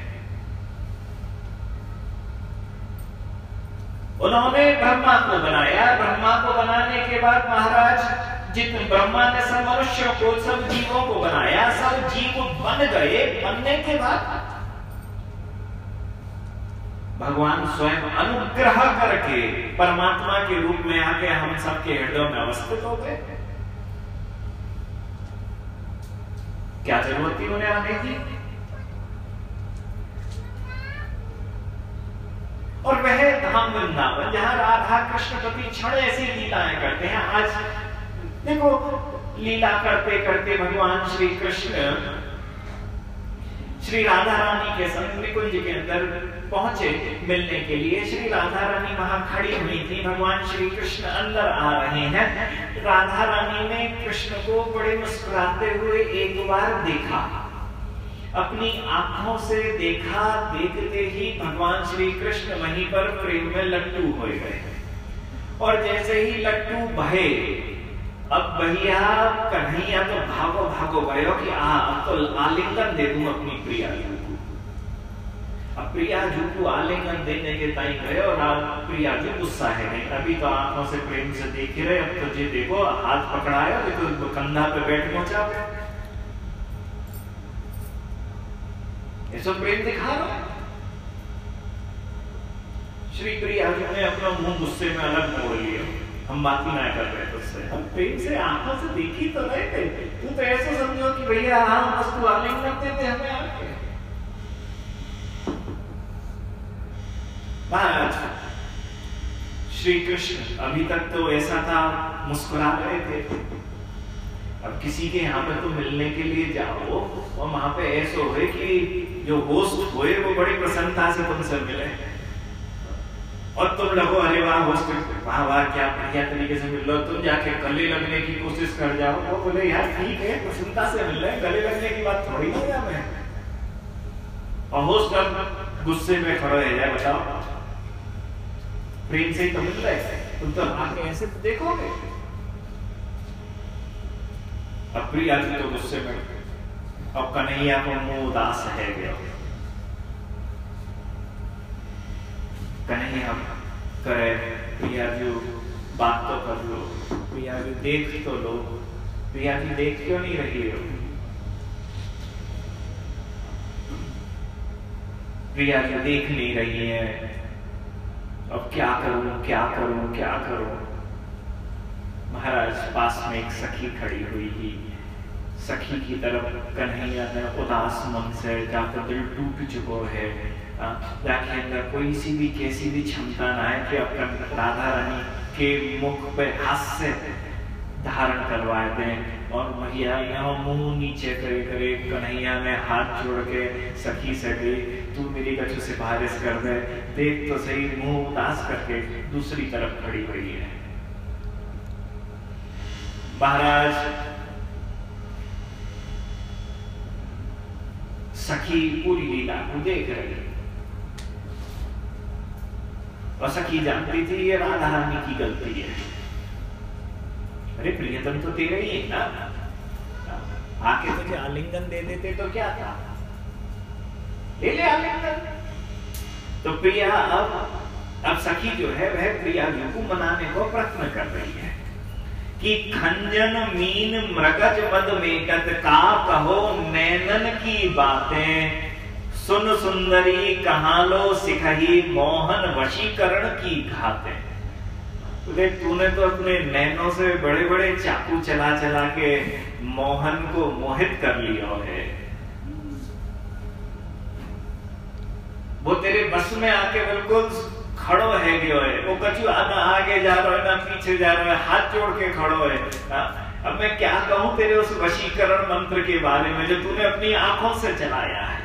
उन्होंने ब्रह्मा को बनाया, ब्रह्मा को बनाने के बाद महाराज जितने ब्रह्मा ने सब मनुष्यों को, सब जीवों को बनाया, सब जीव बन गए। बनने के बाद भगवान स्वयं अनुग्रह करके परमात्मा के रूप में आके हम सबके हृदय में अवस्थित हो गए। क्या जरूरत थी उन्हें आने की? और वह धाम वृंदावन जहां राधा कृष्ण प्रति क्षण ऐसी लीलाएं करते हैं। आज देखो, लीला करते करते भगवान श्री कृष्ण श्री राधा रानी के संग निकुंज के अंदर पहुंचे मिलने के लिए। श्री राधा रानी वहां खड़ी हुई थी, भगवान श्री कृष्ण अंदर आ रहे हैं। राधा रानी ने कृष्ण को बड़े मुस्कुराते हुए एक बार देखा, अपनी आंखों से देखा। देखते ही भगवान श्री कृष्ण वहीं पर प्रेम में लट्टू हो गए। और जैसे ही लट्टू बहे, अब भैया कन्हैया तो भागो भागो गयो कि आ अब तो आलिंगन दे दूं अपनी प्रिया जू को। अब प्रिया जू को आलिंगन देने के ताई गए और प्रिया जू गुस्सा है नहीं, अभी तो आंखों से प्रेम से देख ही रहे, अब तो जी देखो हाथ पकड़ाया, देखो कंधा पे बैठ पहुंचा, ऐसा प्रेम दिखा रहा है। श्री प्रिया जी ने अपना मुंह गुस्से में अलग मोड़ लिया, हम बात ही ना कर रहे थे उससे, हम प्रेम से आंखों से देखी तो रहे थे। तू तो ऐसे समझो कि भैया हाँ बस तू आलिंगन करते थे हमें आके। महाराज श्री कृष्ण अभी तक तो ऐसा था, मुस्कुरा रहे थे। अब किसी के यहाँ पे तो मिलने के लिए जाओ और वहां पे ऐसा हो कि जो होस्ट हुए वो बड़ी प्रसन्नता से तुमसे मिले, और तुम लगो अरे वाह होस्ट वाह वाह क्या बढ़िया तरीके से मिल लो, तुम जाके गले लगने की कोशिश कर जाओ। वो बोले यार ठीक है, प्रसन्नता से मिल रहे, गले लगने की बात थोड़ी ना है मैं। और होस्ट अब गुस्से में खड़े है जाए, बताओ प्रेम से ही तो मिल रहे, तुम तो आके ऐसे देखोगे। अब प्रिया जी तो गुस्से में, अब कन्हैया को मुंह उदास है गया। कन्हैया करे प्रिया जी बात तो कर लो, प्रिया जी देख तो लो, प्रिया जी देख क्यों नहीं रही हो? प्रिया जी देख नहीं रही है, अब क्या करूं क्या करूं क्या करूं। महाराज पास में एक सखी खड़ी हुई ही, सखी की तरफ कन्हैया ने उदास मन से, जाकर दिल टूट चुका है, जाके अंदर कोई सी भी कैसी भी क्षमता ना है कि अब राधा रानी के मुख पे हास्य धारण करवाए दें। और मैया यहाँ मुंह नीचे करे करे कन्हैया ने हाथ जोड़ के सखी से गई, तू मेरी कछु सिफारिश कर दे, देख तो सही, मुंह उदास करके दूसरी तरफ खड़ी हुई है। महाराज सखी पूरी लीला को देख रही, और सखी जानती थी ये राधा रानी की गलती है। अरे प्रियतम तो तेरा ही है ना, आके तुझे आलिंगन दे देते तो क्या था, ले ले आलिंगन। तो प्रिया अब अब सखी जो है वह प्रिया जी को मनाने को प्रयत्न कर रही है कि खंजन मीन मृगज मद मेटत का कहो नैनन की बातें, सुन सुंदरी कहाँ लो सिखही मोहन वशीकरण की घाते। तूने तो अपने नैनों से बड़े बड़े चाकू चला चला के मोहन को मोहित कर लिया है, वो तेरे बस में आके बिल्कुल खड़ो है गयो है, वो कछु ना आगे जा रहा है ना पीछे जा रहा है, हाथ जोड़ के खड़ो है। अब मैं क्या कहूं तेरे उस वशीकरण मंत्र के बारे में जो तूने अपनी आंखों से चलाया है।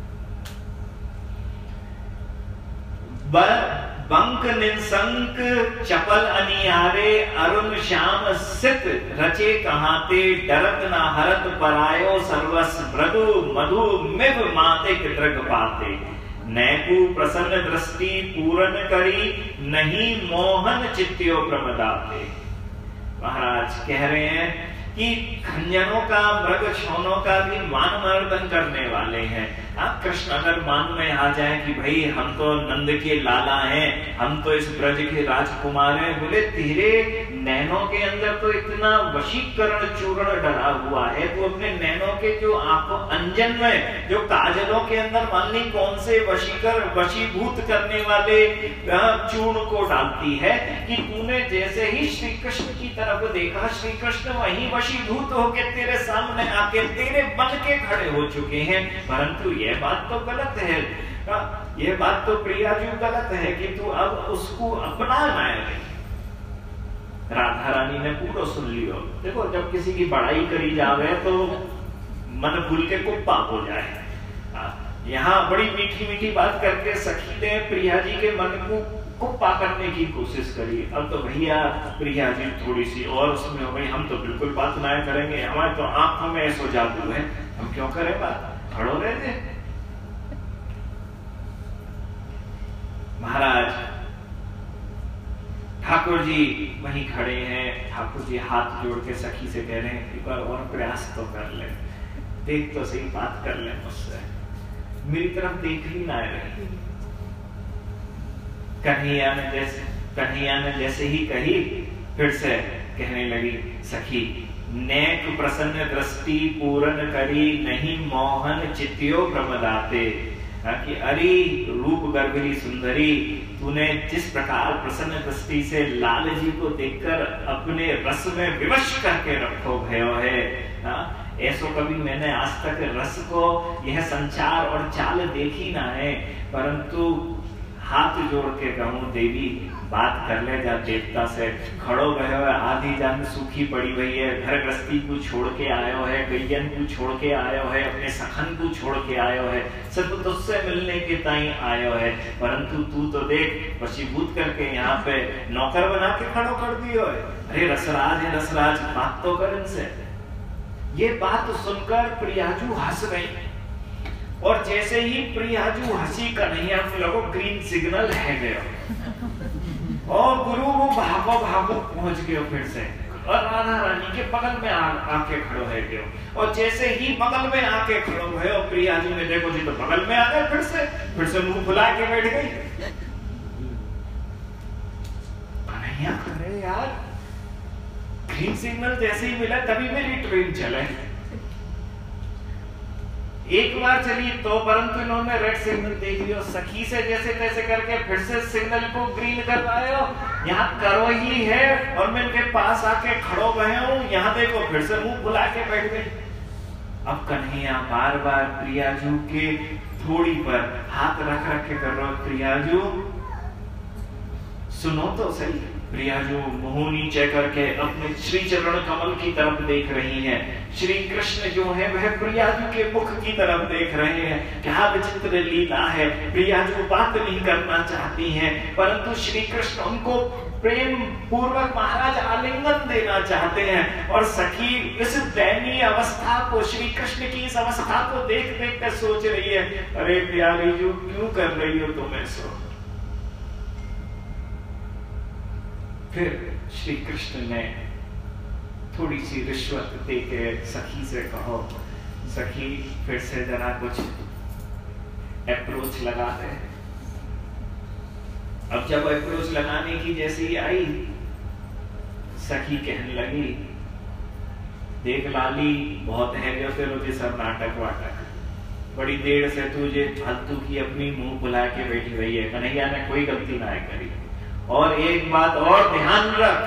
बंक निसंक चपल अनियारे अरुण श्याम सित रचे कहाते, डरत न हरत परायो सर्वस मृदु मधु मिव माते दृग पाते, नैकु प्रसन्न दृष्टि पूरन करी नहीं मोहन चित्यो प्रमदाते। महाराज कह रहे हैं कि खंजनों का, मृग छौनों का भी मान मर्दन करने वाले हैं। आप कृष्ण अगर मान में आ जाए कि भाई हम तो नंद के लाला हैं, हम तो इस ब्रज के राजकुमार हैं, बोले तेरे नैनों के अंदर तो इतना वशीकरण चूर्ण डरा हुआ है, तो अपने नैनों के जो आंखों अंजन में जो काजलों के अंदर मान ली कौन से वशीकर वशीभूत करने वाले चूर्ण को डालती है कि तूने जैसे ही श्री कृष्ण की तरफ देखा, श्री कृष्ण वहीं वशीभूत होकर तेरे सामने आके तेरे बन के खड़े हो चुके हैं। परंतु यह बात तो गलत है, यह बात तो प्रियाजू गलत है कि तू अब उसको अपना लाए। राधा रानी ने पूरा सुन लियो। देखो जब किसी की बड़ाई करी जावे तो मन भूल के कुप्पा हो जाए। यहाँ बड़ी मीठी मीठी बात करके सखी ने प्रिया जी के मन को कुप्पा करने की कोशिश करी। अब तो भैया प्रिया जी थोड़ी सी और उसमें हो गई, हम तो बिल्कुल बात ना करेंगे, हमारे तो आंखों में ऐसो जादू है, हम क्यों करें बात, खड़ो रहे थे। महाराज ठाकुर जी वहीं खड़े हैं, ठाकुर जी हाथ जोड़ के सखी से कह रहे हैं एक बार और प्रयास तो कर ले, देख तो सही, बात कर ले मुझसे, मेरी तरफ देख ही ना रही। कन्हैया ने जैसे कन्हैया ने जैसे ही कही, फिर से कहने लगी सखी, नेक प्रसन्न दृष्टि पूरन करी, नहीं मोहन चित्यो प्रमदाते। कि अरे रूप गर्भिणी सुंदरी, तूने जिस प्रकार प्रसन्न दृष्टि से लाल जी को देखकर अपने रस में विवश करके रखो भयो है, ऐसो कभी मैंने आज तक रस को यह संचार और चाल देखी ना है। परंतु हाथ जोड़ के कहूं देवी, बात कर ले जा देवता से, खड़ो गयो है, आधी जान सूखी पड़ी हुई है, घर गृहस्थी को छोड़ के आयो है, गैयन को छोड़ के आयो है, अपने सखन को छोड़ के आयो है, सिर्फ तुझसे मिलने के ताई आयो है। परंतु तू तो देख वशीभूत करके यहाँ पे नौकर बना के खड़ो कर दियो है। अरे रसराज है रसराज, बात तो कर इनसे। ये बात सुनकर प्रियाजू हंस गई, और जैसे ही प्रियाजू हंसी, कन्हैया को लगो ग्रीन सिग्नल है गया, और गुरु वो भागो भागो पहुंच गयो फिर से, और राधा रानी के बगल में आके खड़ो है गयो। और जैसे ही बगल में आके खड़ो है, और प्रियाजू ने देखो जी तो बगल में आ गए, फिर से फिर से मुंह फुला के बैठ गई। कन्हैया अरे यार, ग्रीन सिग्नल जैसे ही मिला तभी मेरी ट्रेन चले। एक बार चली तो, परंतु इन्होंने रेड सिग्नल देख लिया, सखी से जैसे तैसे करके फिर से सिग्नल को ग्रीन करवायो। यहाँ करो ही है, और मैं इनके पास आके खड़ो गए हूँ, यहाँ देखो फिर से मुंह फुला के बैठ गए। अब कन्हैया बार बार प्रियाजू के थोड़ी पर हाथ रख रख के कर रहा, प्रियाजू सुनो तो सही। प्रियाजू मुंह नीचे करके अपने श्री चरण कमल की तरफ देख रही हैं। श्री कृष्ण जो है वह प्रियाजू के मुख की तरफ देख रहे हैं। क्या विचित्र लीला है, प्रियाजू बात नहीं करना चाहती हैं, परंतु श्री कृष्ण उनको प्रेम पूर्वक महाराज आलिंगन देना चाहते हैं। और सखी इस दयनीय अवस्था को, श्री कृष्ण की इस अवस्था को देख देख कर सोच रही है, अरे प्यारी जू क्यों कर रही हो तुम ऐसा। फिर श्री कृष्ण ने थोड़ी सी रिश्वत देके सखी से कहो, सखी फिर से जरा कुछ अप्रोच लगा दे। अब जब अप्रोच लगाने की जैसी आई, सखी कहने लगी, देख लाली बहुत है जो तेरे मुझे सब नाटक वाटक, बड़ी देर से तुझे फालतू की अपनी मुंह बुला के बैठी हुई है, कन्हैया ने कोई गलती ना करी। और एक बात और ध्यान रख,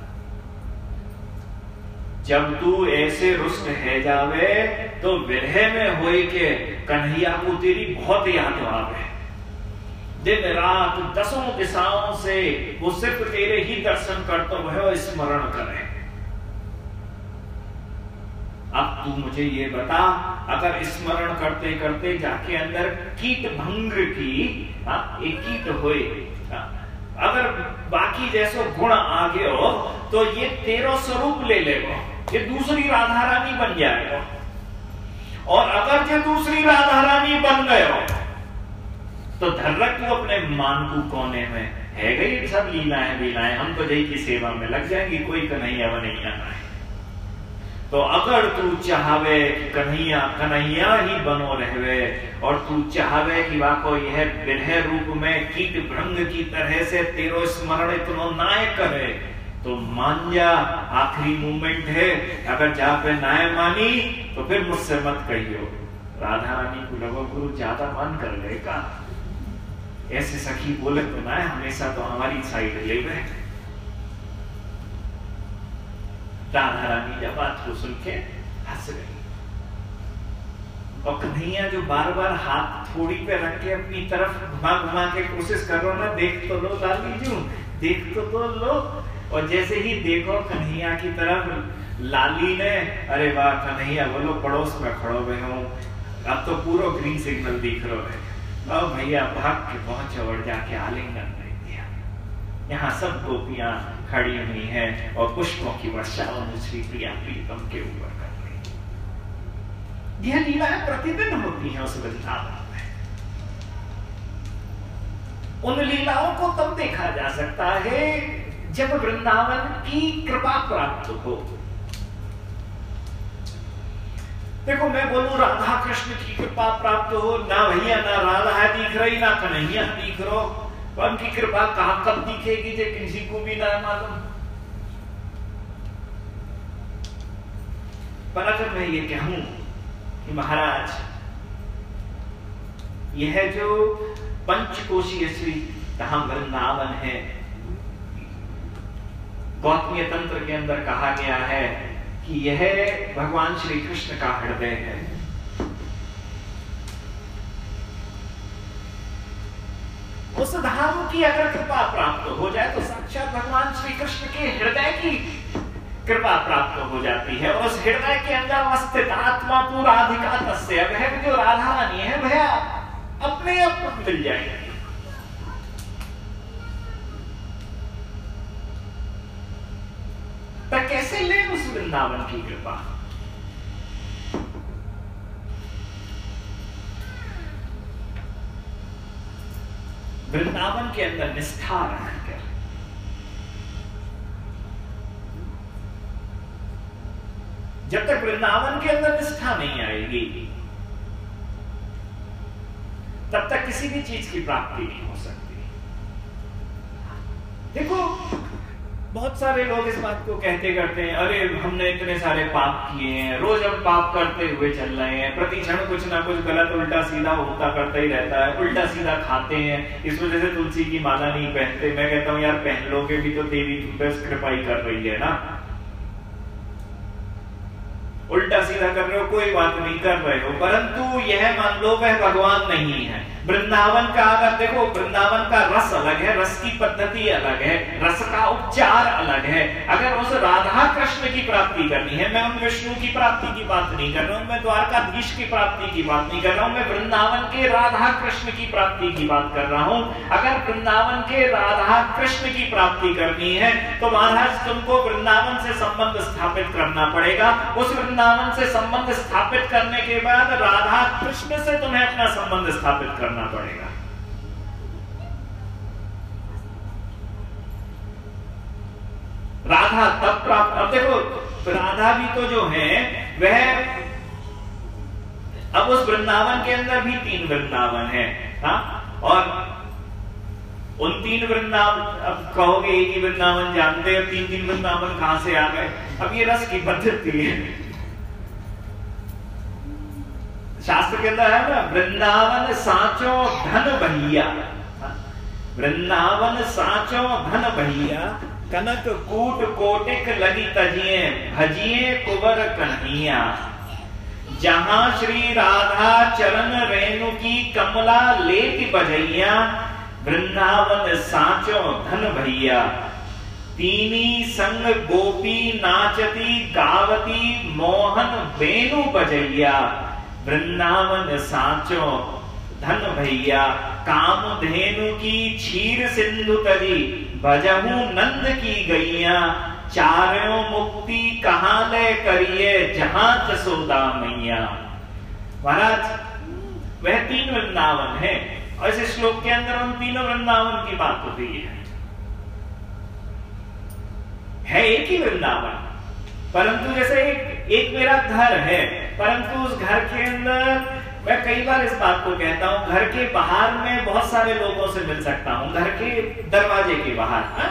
जब तू ऐसे रुष्ट है जावे तो विरह में होई के कन्हैया को तेरी बहुत याद आवे। दिन रात दसों दिशाओं से वो सिर्फ तेरे ही दर्शन करते हुए स्मरण करे। अब तू मुझे ये बता, अगर स्मरण करते करते जाके अंदर कीट भंग की आ, एक कीट होए, अगर बाकी जैसो गुण आ गए हो तो ये तेरो स्वरूप ले लेगो, ये दूसरी राधा रानी बन जाएगा। और अगर ये दूसरी राधा रानी बन गए हो तो धर्रक तू अपने मान को कोने में है गई, सब लीलाएं लीलाएं, हम तो जय की सेवा में लग जाएंगी, कोई कन्हैया नहीं आना है। तो अगर तू चाहवे कि कन्हैया कन्हैया ही बनो रहवे, और तू चाहवे कि वाको यह विरह रूप में कीट भृंग की तरह से तेरो स्मरण इतनो नाय करे, तो मान जा, आखिरी मूवमेंट है। अगर जा पे नाय मानी तो फिर मुझसे मत कहियो। राधा रानी को लगो गुरु ज्यादा मान कर गए का, ऐसे सखी बोले तो ना हमेशा तो हमारी साइड ले गए। राधा रानी जब बात को सुन के हंस गई, और कन्हैया जो बार बार हाथ थोड़ी पे रख के अपनी तरफ घुमा घुमा के कोशिश कर रहा ना, देख तो लो लाली जू, देख तो, तो लो। और जैसे ही देखो कन्हैया की तरफ, लाली ने, अरे वाह कन्हैया बोलो पड़ोस में खड़ो हुए हूँ, अब तो पूरा ग्रीन सिग्नल दिख रहा है, अब भैया भाग के पहुंचे और जाके आलिंगन दे दिया। यहाँ सब गोपियां खड़ी हुई हैं और पुष्पों की वर्षा श्री प्रिया प्रीतम के ऊपर कर रही। यह लीलाएं प्रतिदिन होती हैं उस वृंदावन में। उन लीलाओं को तब देखा जा सकता है जब वृंदावन की कृपा प्राप्त हो। देखो मैं बोलूं राधा कृष्ण की कृपा प्राप्त हो, ना भैया ना राधा दिख रही ना कन्हैया दिख रहो, उनकी कृपा कहां कब दिखेगी जे किसी को भी ना मालूम। पर अगर मैं ये कहूं कि महाराज यह जो पंचकोशीय श्री धाम वृंदावन है, गौतमीय तंत्र के अंदर कहा गया है कि यह भगवान श्री कृष्ण का हृदय है। उस धाम की अगर कृपा प्राप्त हो जाए तो साक्षात भगवान श्री कृष्ण के हृदय की कृपा प्राप्त हो जाती है, और उस हृदय के अंदर अवस्थित आत्मा तू राधिका तस्य, वह जो राधा रानी है वह अपने आप मिल जाएगी। तो कैसे ले उस वृंदावन की कृपा? वृंदावन के अंदर निष्ठा रखकर, जब तक वृंदावन के अंदर निष्ठा नहीं आएगी तब तक किसी भी चीज की प्राप्ति नहीं हो सकती। देखो बहुत सारे लोग इस बात को कहते करते हैं, अरे हमने इतने सारे पाप किए हैं, रोज हम पाप करते हुए चल रहे हैं, प्रति क्षण कुछ ना कुछ गलत उल्टा सीधा होता करता ही रहता है, उल्टा सीधा खाते हैं, इस वजह से तुलसी की माला नहीं पहनते। मैं कहता हूँ यार पहन लोगे भी तो देवी तुम पे कृपा ही कर रही है ना, उल्टा सीधा कर रहे हो कोई बात नहीं कर रहे हो, परंतु यह मान लो वह भगवान नहीं है। वृंदावन का अगर देखो, वृंदावन का रस अलग है, रस की पद्धति अलग है, रस का उपचार अलग है। अगर उस राधा कृष्ण की प्राप्ति करनी है, मैं उन विष्णु की प्राप्ति की बात नहीं कर रहा हूं, मैं द्वारकाधीश की प्राप्ति की बात नहीं कर रहा हूं, मैं वृंदावन के राधा कृष्ण की प्राप्ति की बात कर रहा हूं। अगर वृंदावन के राधा कृष्ण की प्राप्ति करनी है तो महाराज तुमको वृंदावन से संबंध स्थापित करना पड़ेगा। उस वृंदावन से संबंध स्थापित करने के बाद राधा कृष्ण से तुम्हें अपना संबंध स्थापित करना पड़ेगा। राधा तब प्राप्त, अब देखो राधा भी तो जो है वह, अब उस वृंदावन के अंदर भी तीन वृंदावन है, हाँ? और उन तीन वृंदावन, अब कहोगे एक ही वृंदावन जानते हैं, तीन तीन वृंदावन कहां से आ गए? अब ये रस की पद्धति है, शास्त्र के अंदर है ना, वृंदावन साचो धन भैया, वृंदावन साचो धन भैया, कनक कूट कोटिक लगी तजिए, भजिए कुंवर कन्हैया। जहां श्री राधा चरण रेणु की कमला लेति बजैया, वृंदावन साचो धन भैया। तीनी संग गोपी नाचती गावती, मोहन वेणु बजैया, वृंदावन साचो धन भैया। कामधेनु की क्षीर सिंधु तरी, भजहू नंद की गैया। चारों मुक्ति कहां ले करिए, जहां जसोदा मैया। महाराज वह तीन वृंदावन है, और इस श्लोक के अंदर उन तीनों वृंदावन की बात होती है। है एक ही वृंदावन, परंतु जैसे एक एक मेरा घर है, परंतु उस घर के अंदर मैं कई बार इस बात को कहता हूं, घर के बाहर में बहुत सारे लोगों से मिल सकता हूं, घर के दरवाजे के बाहर, हा?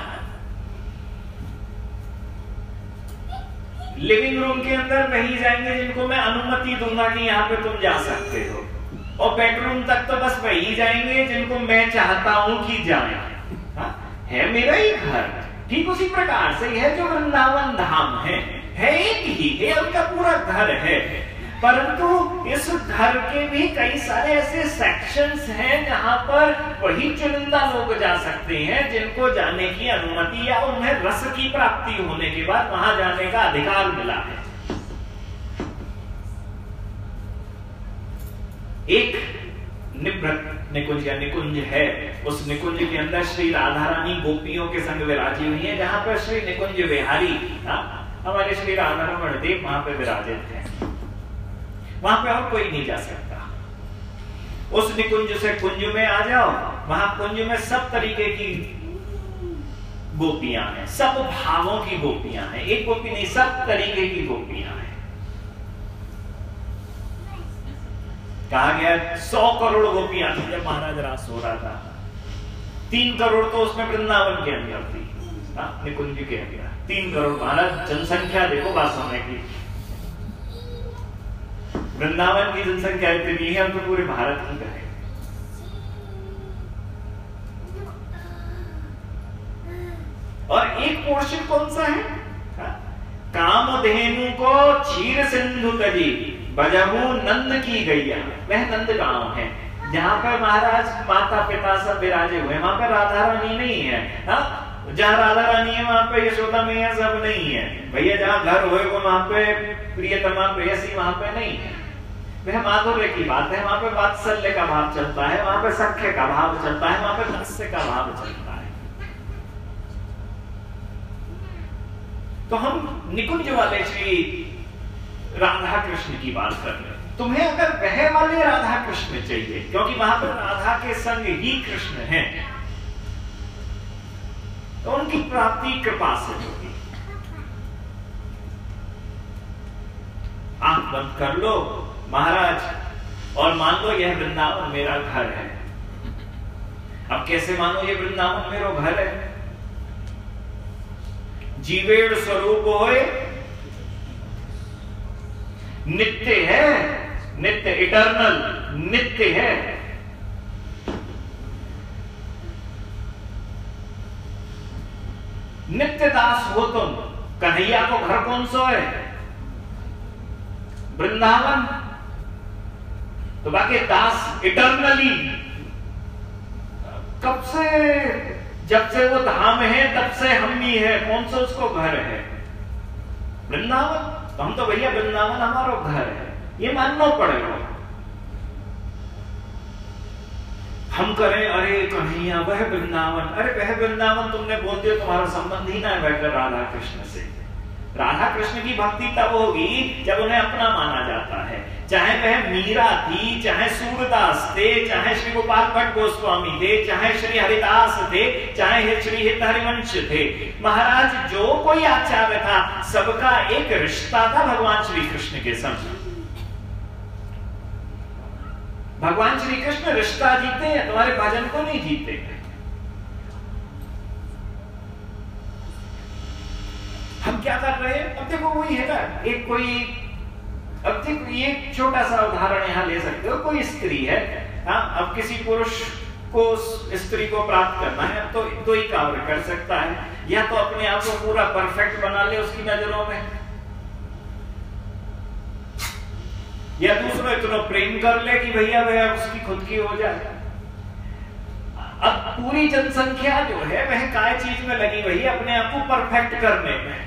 लिविंग रूम के अंदर वही जाएंगे जिनको मैं अनुमति दूंगा कि यहां पे तुम जा सकते हो, और बेडरूम तक तो बस वही जाएंगे जिनको मैं चाहता हूं कि जाएं। हा? है मेरा ही घर। ठीक उसी प्रकार से यह जो वृंदावन धाम है, है एक ही है, उनका पूरा घर है, परंतु इस घर के भी कई सारे ऐसे सेक्शंस हैं जहां पर वही चुनिंदा लोग जा सकते हैं जिनको जाने की अनुमति या उन्हें रस की प्राप्ति होने के बाद वहां जाने का अधिकार मिला है। एक निवृत्त निकुंज या निकुंज है, उस निकुंज के अंदर श्री राधा रानी गोपियों के संग विराजी हुई है, जहां पर श्री निकुंज विहारी हमारे श्री राधा रमण देव वहां पर विराजित है। वहां पे और कोई नहीं जा सकता। उस निकुंज से कुंज में आ जाओ, वहां कुंज में सब तरीके की गोपियां हैं, सब भावों की गोपियां हैं, एक गोपी नहीं, सब तरीके की गोपियां हैं। कहा गया सौ करोड़ गोपियां थी जब महाराज रास हो रहा था, तीन करोड़ तो उसमें वृंदावन के अंदर थी, निकुंज के अंदर तीन करोड़। महाराज जनसंख्या देखो बात समय की, वृंदावन की जनसंख्या इतनी है, हम तो पूरे भारत की कहें। और एक पोर्शन कौन सा है? कामधेनु को क्षीर सिंधु तजी बजहू नंद की गैया, वह नंद गांव है जहां पर महाराज माता पिता सब विराजे हुए। वहां पर राधा रानी नहीं है, हा? जहां राधा रानी है वहां पे यशोदा मैया सब नहीं है भैया। जहां घर होएगा वहां पे प्रियतमा प्रेयसी वहां पे नहीं है। वह माधुर्य की बात है, वहां पे वात्सल्य का भाव चलता है, वहां पे सख्य का भाव चलता है, वहां पे दास्य का भाव चलता है। तो हम निकुंज वाले श्री राधा कृष्ण की बात कर रहे हैं। तुम्हें अगर वह वाले राधा कृष्ण चाहिए, क्योंकि वहां पर राधा के संग ही कृष्ण हैं, तो उनकी प्राप्ति कृपा से होगी। आंख बंद कर लो महाराज, और मान लो यह वृंदावन मेरा घर है। अब कैसे मानो ये वृंदावन मेरा घर है? जीवेड़ स्वरूप होए, नित्य है, नित्य इटर्नल नित्य है। नित्य दास हो तुम। कन्हैया को घर कौन सा है? वृंदावन। तो बाकी दास इटर्नली, कब से, जब से वो धाम है तब से हम भी है। कौन सा उसको घर है? वृंदावन। तो हम तो भैया वृंदावन हमारा घर है, ये मानना पड़ेगा। हम करें अरे कन्हैया वह वृंदावन, अरे वह वृंदावन तुमने बोल दिया, तुम्हारा संबंध ही ना है बैठकर राधा कृष्ण से। राधा कृष्ण की भक्ति तब होगी जब उन्हें अपना माना जाता है। चाहे वह मीरा थी, चाहे सूरदास थे, चाहे श्री गोपाल भट्ट गोस्वामी थे, चाहे श्री हरिदास थे, चाहे श्री हित हरिवंश थे। महाराज जो कोई आचार्य था, सबका एक रिश्ता था भगवान श्री कृष्ण के संग। भगवान श्री कृष्ण रिश्ता जीते हैं, तुम्हारे भजन को नहीं जीते हैं। हम क्या कर रहे हैं? अब देखो वही है ना, एक कोई, अब देखो ये छोटा सा उदाहरण यहां ले सकते हो। कोई स्त्री है, हाँ, अब किसी पुरुष को स्त्री को प्राप्त करना है तो दो ही कार्य कर सकता है, या तो अपने आप को पूरा परफेक्ट बना ले उसकी नजरों में, या दूसरा इतना प्रेम कर ले कि भैया वह उसकी खुद की हो जाए। अब पूरी जनसंख्या जो है वह काय चीज में लगी हुई है? अपने आप को परफेक्ट करने में।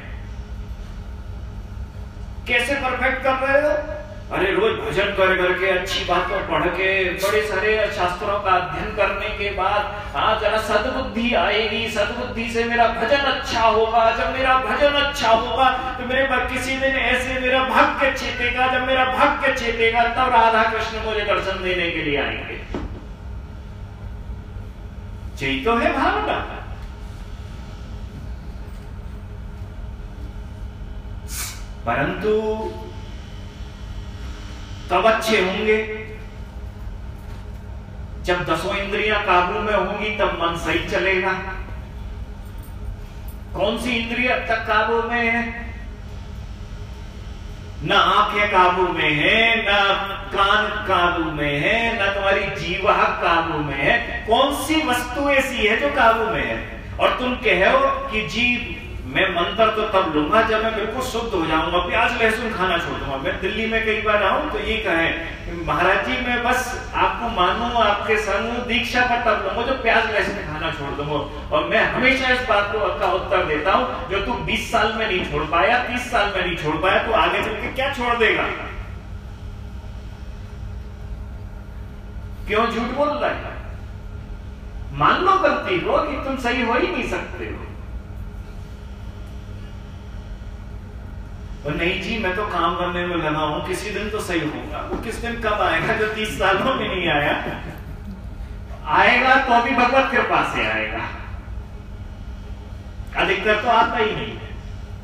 कैसे परफेक्ट कर रहे हो? अरे रोज भजन कर करके, अच्छी बातों पढ़ के, बड़े सारे शास्त्रों का अध्ययन करने के बाद, हाँ जरा सद्बुद्धि आएगी, सद्बुद्धि से मेरा भजन अच्छा होगा। जब मेरा भजन अच्छा होगा तो मेरे किसी दिन ऐसे मेरा भाग्य चेतेगा, जब मेरा भाग्य चेतेगा तब राधा कृष्ण मुझे दर्शन देने के लिए आएंगे। यही तो है भावना। परंतु कब अच्छे होंगे? जब दसों इंद्रियां काबू में होंगी तब मन सही चलेगा। कौन सी इंद्रिय अब तक काबू में है? न आंखें काबू में है, न कान काबू में है, न तुम्हारी जीवा काबू में है। कौन सी वस्तु ऐसी है जो काबू में है? और तुम कहो कि जी मैं मंत्र तो तब लूंगा जब मैं बिल्कुल शुद्ध हो जाऊंगा, प्याज लहसुन खाना छोड़ दूंगा। मैं दिल्ली में कई बार आऊं तो ये कहे महाराज जी मैं बस आपको मानूं, आपके संग दीक्षा पर तब लूंगा जो प्याज लहसुन खाना छोड़ दूंगा। और मैं हमेशा इस बात को का उत्तर देता हूं, जो तू बीस साल में नहीं छोड़ पाया, तीस साल में नहीं छोड़ पाया, तो आगे चल के क्या छोड़ देगा? क्यों झूठ बोल रहा है? मान लो गलती को कि तुम सही हो ही नहीं सकते हो। और नहीं जी मैं तो काम करने में लगा हूं, किसी दिन तो सही होगा। वो किस दिन कब आएगा जो तीस सालों में नहीं आया? आएगा तो भी भगवत कृपा से आएगा, अधिकतर तो आता ही नहीं है।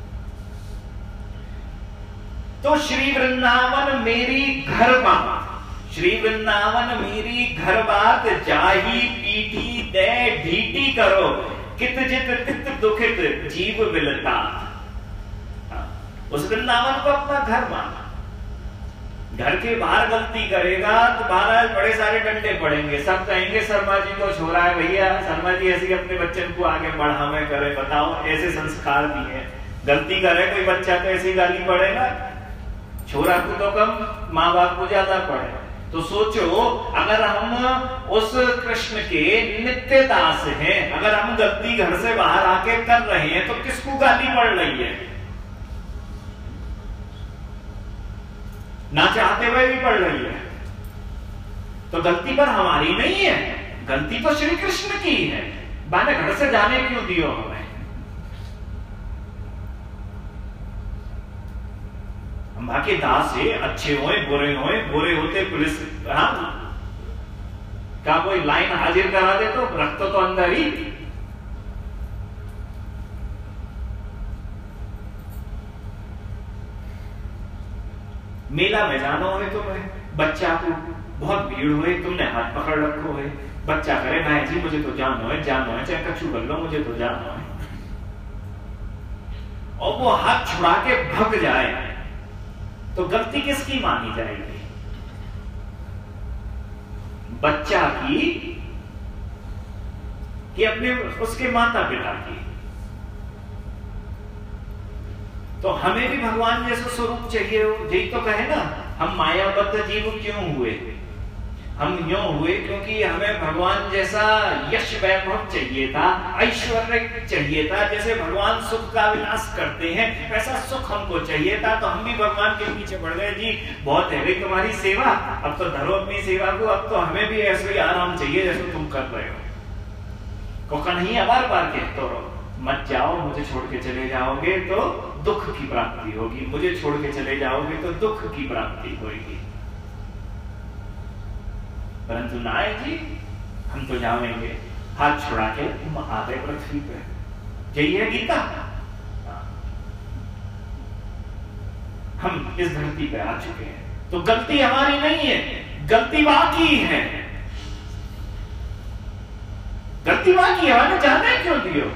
तो श्री वृंदावन मेरी घर बात, श्री वृंदावन मेरी घर बात, जाही पीठी दे ढीटी करो, कित जित तित दुखित जीव बिलता। उस वृंदावन को अपना घर माना। घर के बाहर गलती करेगा तो महाराज बड़े सारे डंडे पड़ेंगे, सब कहेंगे शर्मा जी को छोड़ा है भैया, शर्मा जी ऐसे अपने बच्चे को आगे बढ़ावे करे, बताओ ऐसे संस्कार दिए। गलती करे कोई बच्चा तो ऐसी गाली पड़ेगा, छोरा को तो कम माँ बाप को ज्यादा पड़े। तो सोचो अगर हम उस कृष्ण के नित्य दास हैं, अगर हम गलती घर से बाहर आके कर रहे हैं तो किसको गाली पड़ रही है? ना चाहते हुए भी पड़ रही है। तो गलती पर हमारी नहीं है, गलती तो श्री कृष्ण की है। बाने घर से जाने क्यों दियो हमें? हम बाकी दास है, अच्छे होए बुरे होए, बुरे होते पुलिस हाँ क्या कोई लाइन हाजिर करा दे तो रक्त तो अंदर ही। मेला में जाना हो तो बच्चा को बहुत भीड़ हुए, तुमने हाथ पकड़ रखो है, बच्चा करे भाई जी मुझे तो जानो है, जानो है, चाहे कछु कर लो मुझे तो जानो है, और वो हाथ छुड़ा के भग जाए तो गलती किसकी मानी जाएगी? बच्चा की कि अपने उसके माता पिता की? तो हमें भी भगवान जैसा स्वरूप चाहिए हो। यही तो कहे ना, हम मायाबद्ध जीव क्यों हुए? हम यूं हुए क्योंकि हमें भगवान जैसा यश वैभव चाहिए था, ऐश्वर्य चाहिए था। जैसे भगवान सुख का विलास करते हैं वैसा सुख हमको चाहिए था, तो हम भी भगवान के पीछे बढ़ गए। जी बहुत है भाई तुम्हारी सेवा, अब तो धरो अपनी सेवा को, अब तो हमें भी ऐसे ही आराम चाहिए जैसे तुम कर रहे हो। को कन्हैया बार बार कहते रहो मत जाओ, मुझे छोड़ के चले जाओगे तो दुख की प्राप्ति होगी, मुझे छोड़ के चले जाओगे तो दुख की प्राप्ति होगी। परंतु नाय जी हम तो जाएंगे, हाथ छुड़ा के तुम आते पृथ्वी पे। यही है गीता। हम इस धरती पे आ चुके हैं, तो गलती हमारी नहीं है, गलती बाकी है। गलती बाकी है, हमें जाने क्यों दियो?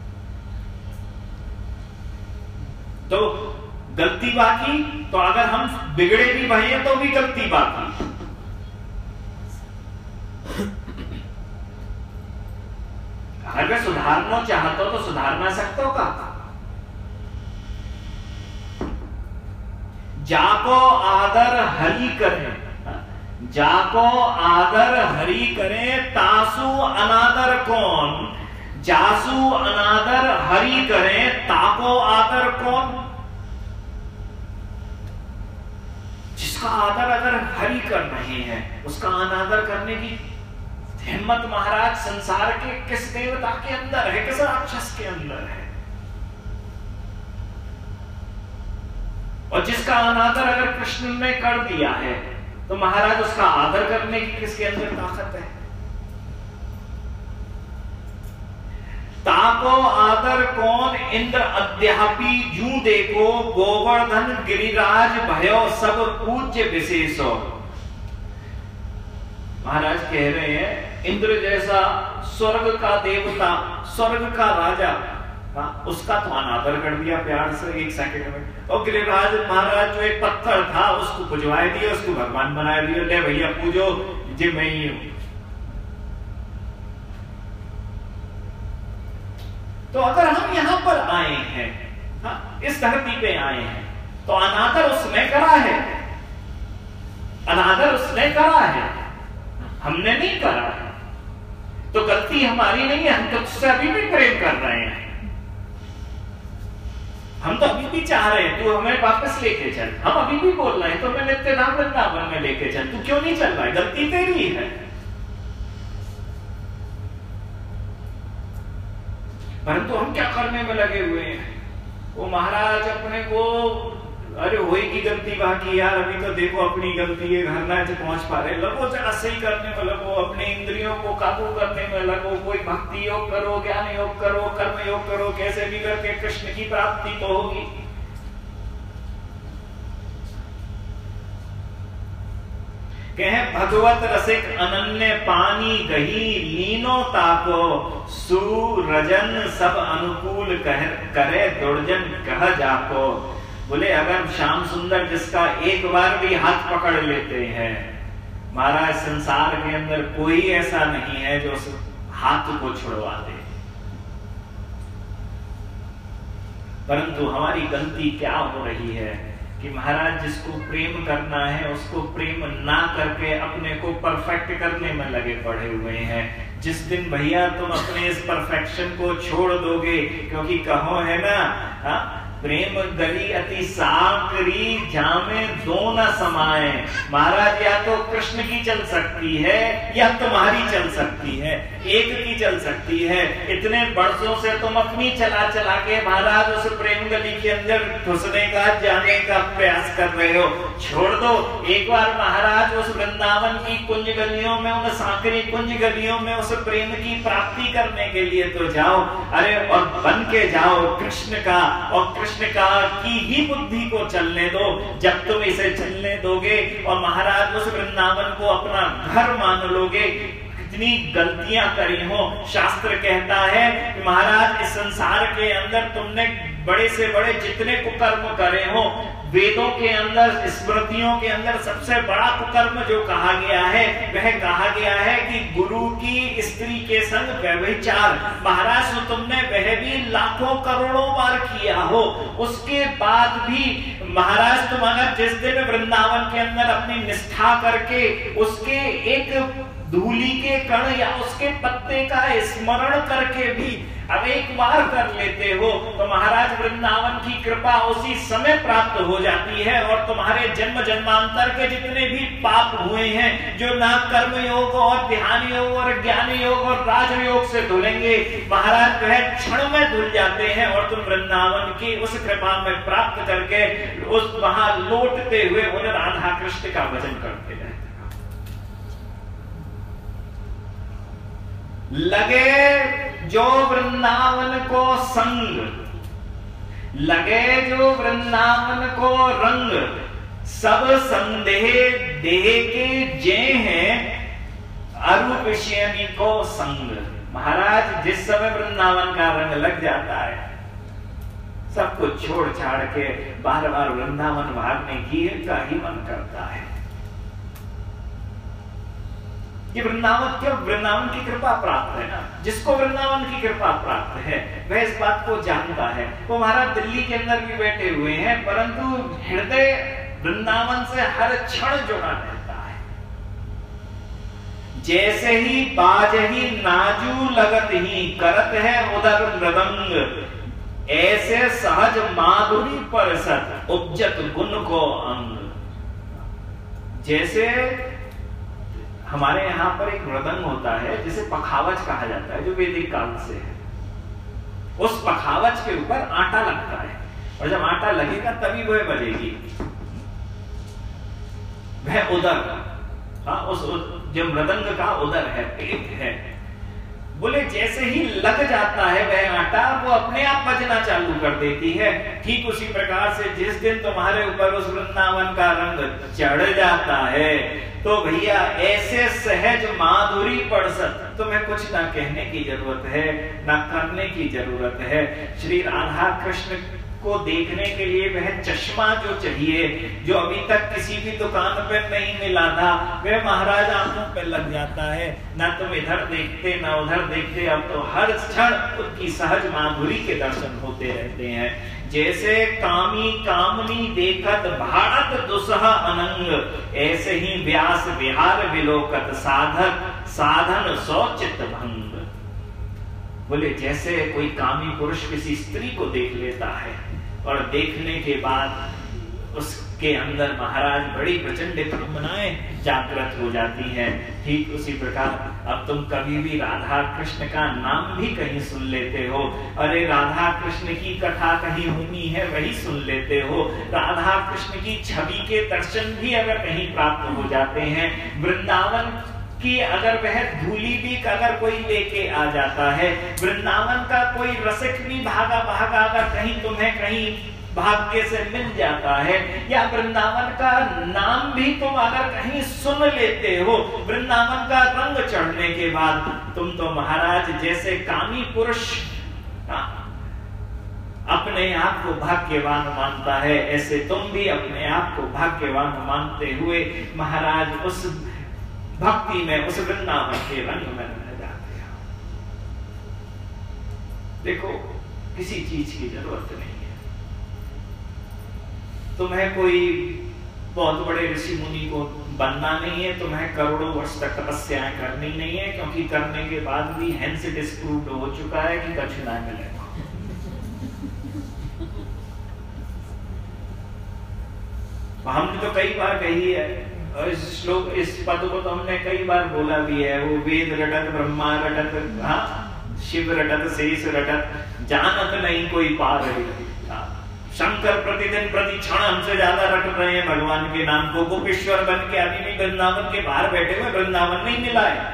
तो गलती बाकी, तो अगर हम बिगड़े भी भाई है तो भी गलती बाकी। अगर मैं सुधारना चाहता हूं तो सुधार ना सकता हो का? जाको आदर हरि करे, जाको आदर हरि करे, तासु अनादर कौन? जासु अनादर हरि करे, ताको आदर कौन? जिसका आदर अगर हरि कर रहे हैं उसका अनादर करने की हिम्मत महाराज संसार के किस देवता के अंदर है, किस राक्षस के अंदर है? और जिसका अनादर अगर कृष्ण ने कर दिया है तो महाराज उसका आदर करने की किसके अंदर ताकत है? ताको आदर कौन इंद्र अध्यापी जू देखो, गोवर्धन गिरिराज भयो सब पूज्य विशेषो। महाराज कह रहे हैं इंद्र जैसा स्वर्ग का देवता, स्वर्ग का राजा, हाँ, उसका तो अनादर कर दिया प्यार से एक सेकंड में। और गिरिराज महाराज जो एक पत्थर था उसको पुजवाए दिया, उसको भगवान बना दिया, ले भैया पूजो जी मैं ही हूं। तो अगर हम यहां पर आए हैं, हाँ, इस धरती पे आए हैं, तो अनादर उसने करा है, अनादर उसने करा है, हमने नहीं करा है। तो गलती हमारी नहीं है, हम तो उससे अभी भी प्रेम कर रहे हैं, हम तो अभी भी चाह रहे हैं तू हमें वापस लेके चल। हम अभी भी बोल रहे हैं तो मैं नित्य नाम वृंदावन में लेके चल, तू क्यों नहीं चल रहा है? गलती तेरी है। परंतु हम क्या करने में लगे हुए हैं? वो महाराज अपने को, अरे वही की गलती बाकी यार, अभी तो देखो अपनी गलती है, घर ना पहुंच पा रहे, लगो जरा सही करने में लगो, अपने इंद्रियों को काबू करने में लगो, कोई भक्ति योग करो, ज्ञान योग करो, कर्म योग करो, कैसे भी करके कृष्ण की प्राप्ति तो होगी। कहे भगवत रसिक अनन्य पानी गही, लीनो ताको सूरजन सब अनुकूल कह करे, दुर्जन कह जाको। बोले अगर श्याम सुंदर जिसका एक बार भी हाथ पकड़ लेते हैं, महाराज संसार के अंदर कोई ऐसा नहीं है जो उस हाथ को छुड़वा दे। परंतु हमारी गलती क्या हो रही है कि महाराज जिसको प्रेम करना है उसको प्रेम ना करके अपने को परफेक्ट करने में लगे पड़े हुए हैं। जिस दिन भैया तुम अपने इस परफेक्शन को छोड़ दोगे, क्योंकि कहो है ना, हा? प्रेम गली अति साकरी जामे दो न समाए। महाराज या तो कृष्ण की चल सकती है या तुम्हारी चल सकती है, एक की चल सकती है। इतने वर्षों से तुम अपनी चला चला के महाराज उस प्रेम गली के अंदर घुसने का, जाने का प्रयास कर रहे हो। छोड़ दो एक बार महाराज उस वृंदावन की कुंज गलियों में, उन साकरी कुंज गलियों में उस प्रेम की प्राप्ति करने के लिए तो जाओ। अरे और बन के जाओ कृष्ण का, और कृष्ण का की ही बुद्धि को चलने दो। जब तुम इसे चलने दोगे और महाराज उस वृंदावन को अपना घर मान लोगे, कितनी गलतियां करी हो। शास्त्र कहता है कि महाराज इस संसार के अंदर तुमने बड़े से बड़े जितने कुकर्म करे हो, वेदों के अंदर, स्मृतियों के अंदर सबसे बड़ा कुकर्म जो कहा गया है वह कहा गया है कि गुरु की स्त्री के संग व्यभिचार। महाराज तो तुमने वह भी लाखों करोड़ों बार किया हो, उसके बाद भी महाराज तुम अगर जिस दिन वृंदावन के अंदर अपनी निष्ठा करके उसके एक धूली के कण या उसके पत्ते का स्मरण करके भी अब एक बार कर लेते हो, तो महाराज वृंदावन की कृपा उसी समय प्राप्त हो जाती है और तुम्हारे जन्म जन्मांतर के जितने भी पाप हुए हैं, जो ना कर्म योग और ध्यान योग और ज्ञान योग और राजयोग से धुलेंगे, महाराज वह क्षण में धुल जाते हैं और तुम वृंदावन की उस कृपा में प्राप्त करके उस वहां लौटते हुए उन राधा कृष्ण का भजन करते हैं। लगे जो वृंदावन को संग, लगे जो वृंदावन को रंग, सब संदेह देह के जे हैं अरूपश्यनी को संग। महाराज जिस समय वृंदावन का रंग लग जाता है, सब कुछ छोड़ छाड़ के बार बार वृंदावन भागने की का ही मन करता है। कि वृंदावन क्यों? वृंदावन की कृपा प्राप्त है ना। जिसको वृंदावन की कृपा प्राप्त है वह इस बात को जानता है। वो महाराज दिल्ली के अंदर भी बैठे हुए हैं, परंतु हृदय वृंदावन से हर क्षण जुड़ा रहता है। जैसे ही बाज ही नाजू लगत ही करत है उधर मृदंग, ऐसे सहज माधुरी परसत उपजत गुण को अंग। जैसे हमारे यहाँ पर एक मृदंग होता है जिसे पखावज कहा जाता है, जो वैदिक काल से है। उस पखावज के ऊपर आटा लगता है और जब आटा लगेगा तभी वह बजेगी। वह उदर, हाँ, उस जो मृदंग का उदर है, पेट है, बोले जैसे ही लग जाता है वह आटा, वो अपने आप बजना चालू कर देती है। ठीक उसी प्रकार से जिस दिन तुम्हारे ऊपर उस वृंदावन का रंग चढ़ जाता है, तो भैया ऐसे सहज माधुरी पड़सत, तुम्हें कुछ ना कहने की जरूरत है, ना करने की जरूरत है। श्री राधा कृष्ण को देखने के लिए वह चश्मा जो चाहिए, जो अभी तक किसी भी दुकान पे नहीं मिला था, वह महाराज आंखों पे लग जाता है। ना तुम इधर देखते ना उधर देखते, अब तो हर क्षण उनकी सहज माधुरी के दर्शन होते रहते हैं। जैसे कामी कामनी देखत भारत दुसह अनंग, ऐसे ही व्यास विहार विलोकत साधक साधन सौचित भंग। बोले जैसे कोई कामी पुरुष किसी स्त्री को देख लेता है और देखने के बाद उसके अंदर महाराज बड़ी प्रचंड कामनाएं जागृत हो जाती हैं, ठीक उसी प्रकार अब तुम कभी भी राधा कृष्ण का नाम भी कहीं सुन लेते हो, अरे राधा कृष्ण की कथा कहीं होनी है वही सुन लेते हो, राधा कृष्ण की छवि के दर्शन भी अगर कहीं प्राप्त हो जाते हैं, वृंदावन कि अगर वह धूली भी अगर कोई लेके आ जाता है, वृंदावन का कोई रसिक भी भागा भागा अगर कहीं तुम्हें कहीं भाग्य से मिल जाता है, या वृंदावन का नाम भी तुम अगर कहीं सुन लेते हो, वृंदावन का रंग चढ़ने के बाद तुम तो महाराज जैसे कामी पुरुष अपने आप को भाग्यवान मानता है, ऐसे तुम भी अपने आप को भाग्यवान मानते हुए महाराज उस भक्ति में, उस वृंदावन के रंग में रह जाते हो। देखो किसी चीज की जरूरत नहीं है, तुम्हें कोई बहुत बड़े ऋषि मुनि को बनना नहीं है, तुम्हें करोड़ों वर्ष तक तपस्याएं करनी नहीं है, क्योंकि करने के बाद भी हेंस इट इज प्रूव्ड हो चुका है कि कुछ ना मिलेगा। हमने तो कई बार कही है, और इस श्लोक इस पद को तो हमने कई बार बोला भी है, वो वेद रटत ब्रह्मा रटत, हाँ शिव रटत शेष रटत, जानत नहीं कोई पार है। शंकर प्रतिदिन प्रति क्षण हमसे ज्यादा रट रहे हैं भगवान के नाम को, गोपेश्वर बन के अभी भी वृंदावन के बाहर बैठे हुए, वृंदावन नहीं मिला है।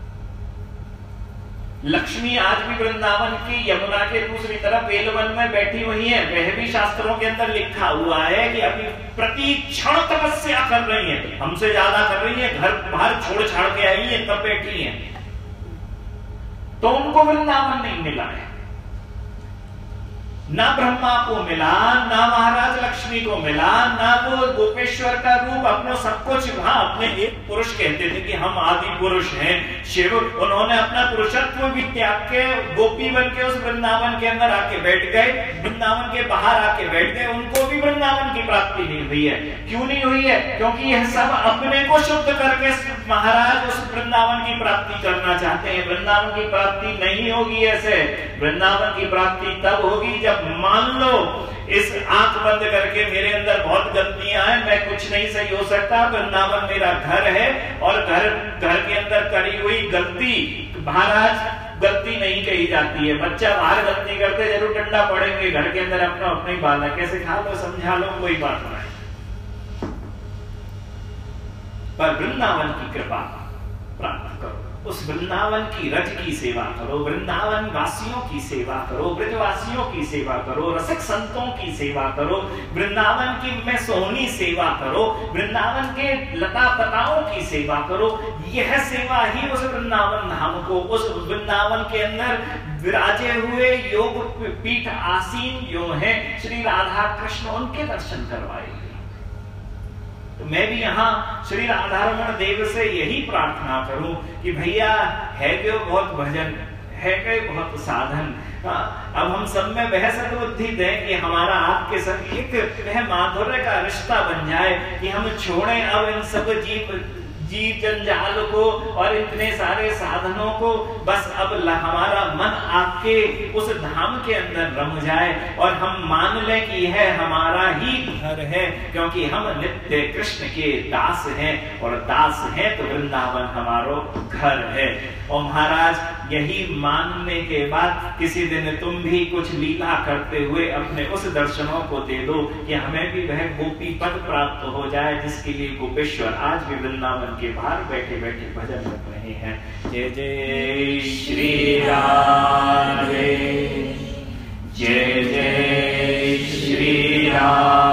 लक्ष्मी आज भी वृंदावन की यमुना के दूसरी तरफ बेलवन में बैठी हुई है, वह भी शास्त्रों के अंदर लिखा हुआ है कि अभी प्रति क्षण तपस्या कर रही है, हमसे ज्यादा कर रही है, घर बाहर छोड़ छाड़ के आई है तब बैठी है, तो उनको वृंदावन नहीं मिला है। ना ब्रह्मा को मिला, ना महाराज लक्ष्मी को मिला, ना वो गोपेश्वर का रूप अपना सब कुछ, हाँ अपने एक पुरुष कहते थे कि हम आदि पुरुष हैं शिव, उन्होंने अपना पुरुषत्व भी त्याग के गोपी बन के उस वृंदावन के अंदर आके बैठ गए, वृंदावन के बाहर आके बैठ गए, उनको भी वृंदावन की प्राप्ति नहीं हुई है। क्यों नहीं हुई है? क्योंकि यह सब अपने को शुद्ध करके महाराज उस वृंदावन की प्राप्ति करना चाहते हैं। वृंदावन की प्राप्ति नहीं होगी ऐसे, वृंदावन की प्राप्ति तब होगी जब मान लो इस आंख बंद करके मेरे अंदर बहुत गलतियां हैं, मैं कुछ नहीं सही हो सकता, वृंदावन मेरा घर है और घर घर के अंदर करी हुई गलती महाराज गलती नहीं कही जाती है। बच्चा बाहर गलती करते जरूर डंडा पड़ेंगे, घर के अंदर अपना अपने बालक कैसे खा लो समझा लो कोई बात नहीं, पर वृंदावन की कृपा प्राप्त करो, उस वृंदावन की रज की सेवा करो, वृंदावन वासियों की सेवा करो, ब्रजवासियों की सेवा करो, रसिक संतों की सेवा करो, वृंदावन की में सोहनी सेवा करो, वृंदावन के लता पताओं की सेवा करो। यह सेवा ही उस वृंदावन धाम को, उस वृंदावन के अंदर विराजे हुए योग पीठ आसीन जो है श्री राधा कृष्ण, उनके दर्शन करवाएगी। तो मैं भी यहाँ श्री राधारमण देव से यही प्रार्थना करूं कि भैया है जो बहुत भजन है के बहुत साधन, अब हम सब में वह सद्बुद्धि दें कि हमारा आपके संग एक वह माधुर्य का रिश्ता बन जाए कि हम छोड़ें अब इन सब जीव जीव जंजाल को और इतने सारे साधनों को, बस अब हमारा मन आपके उस धाम के अंदर रम जाए और हम मान लें कि यह हमारा ही घर है, क्योंकि हम नित्य कृष्ण के दास हैं और दास हैं तो वृंदावन हमारो घर है। और महाराज यही मानने के बाद किसी दिन तुम भी कुछ लीला करते हुए अपने उस दर्शनों को दे दो कि हमें भी वह गोपी पद प्राप्त हो जाए जिसके लिए गोपेश्वर आज भी वृंदावन के बाहर बैठे बैठे भजन कर रहे हैं। जय जय श्री राधे, जय जय श्री राधे।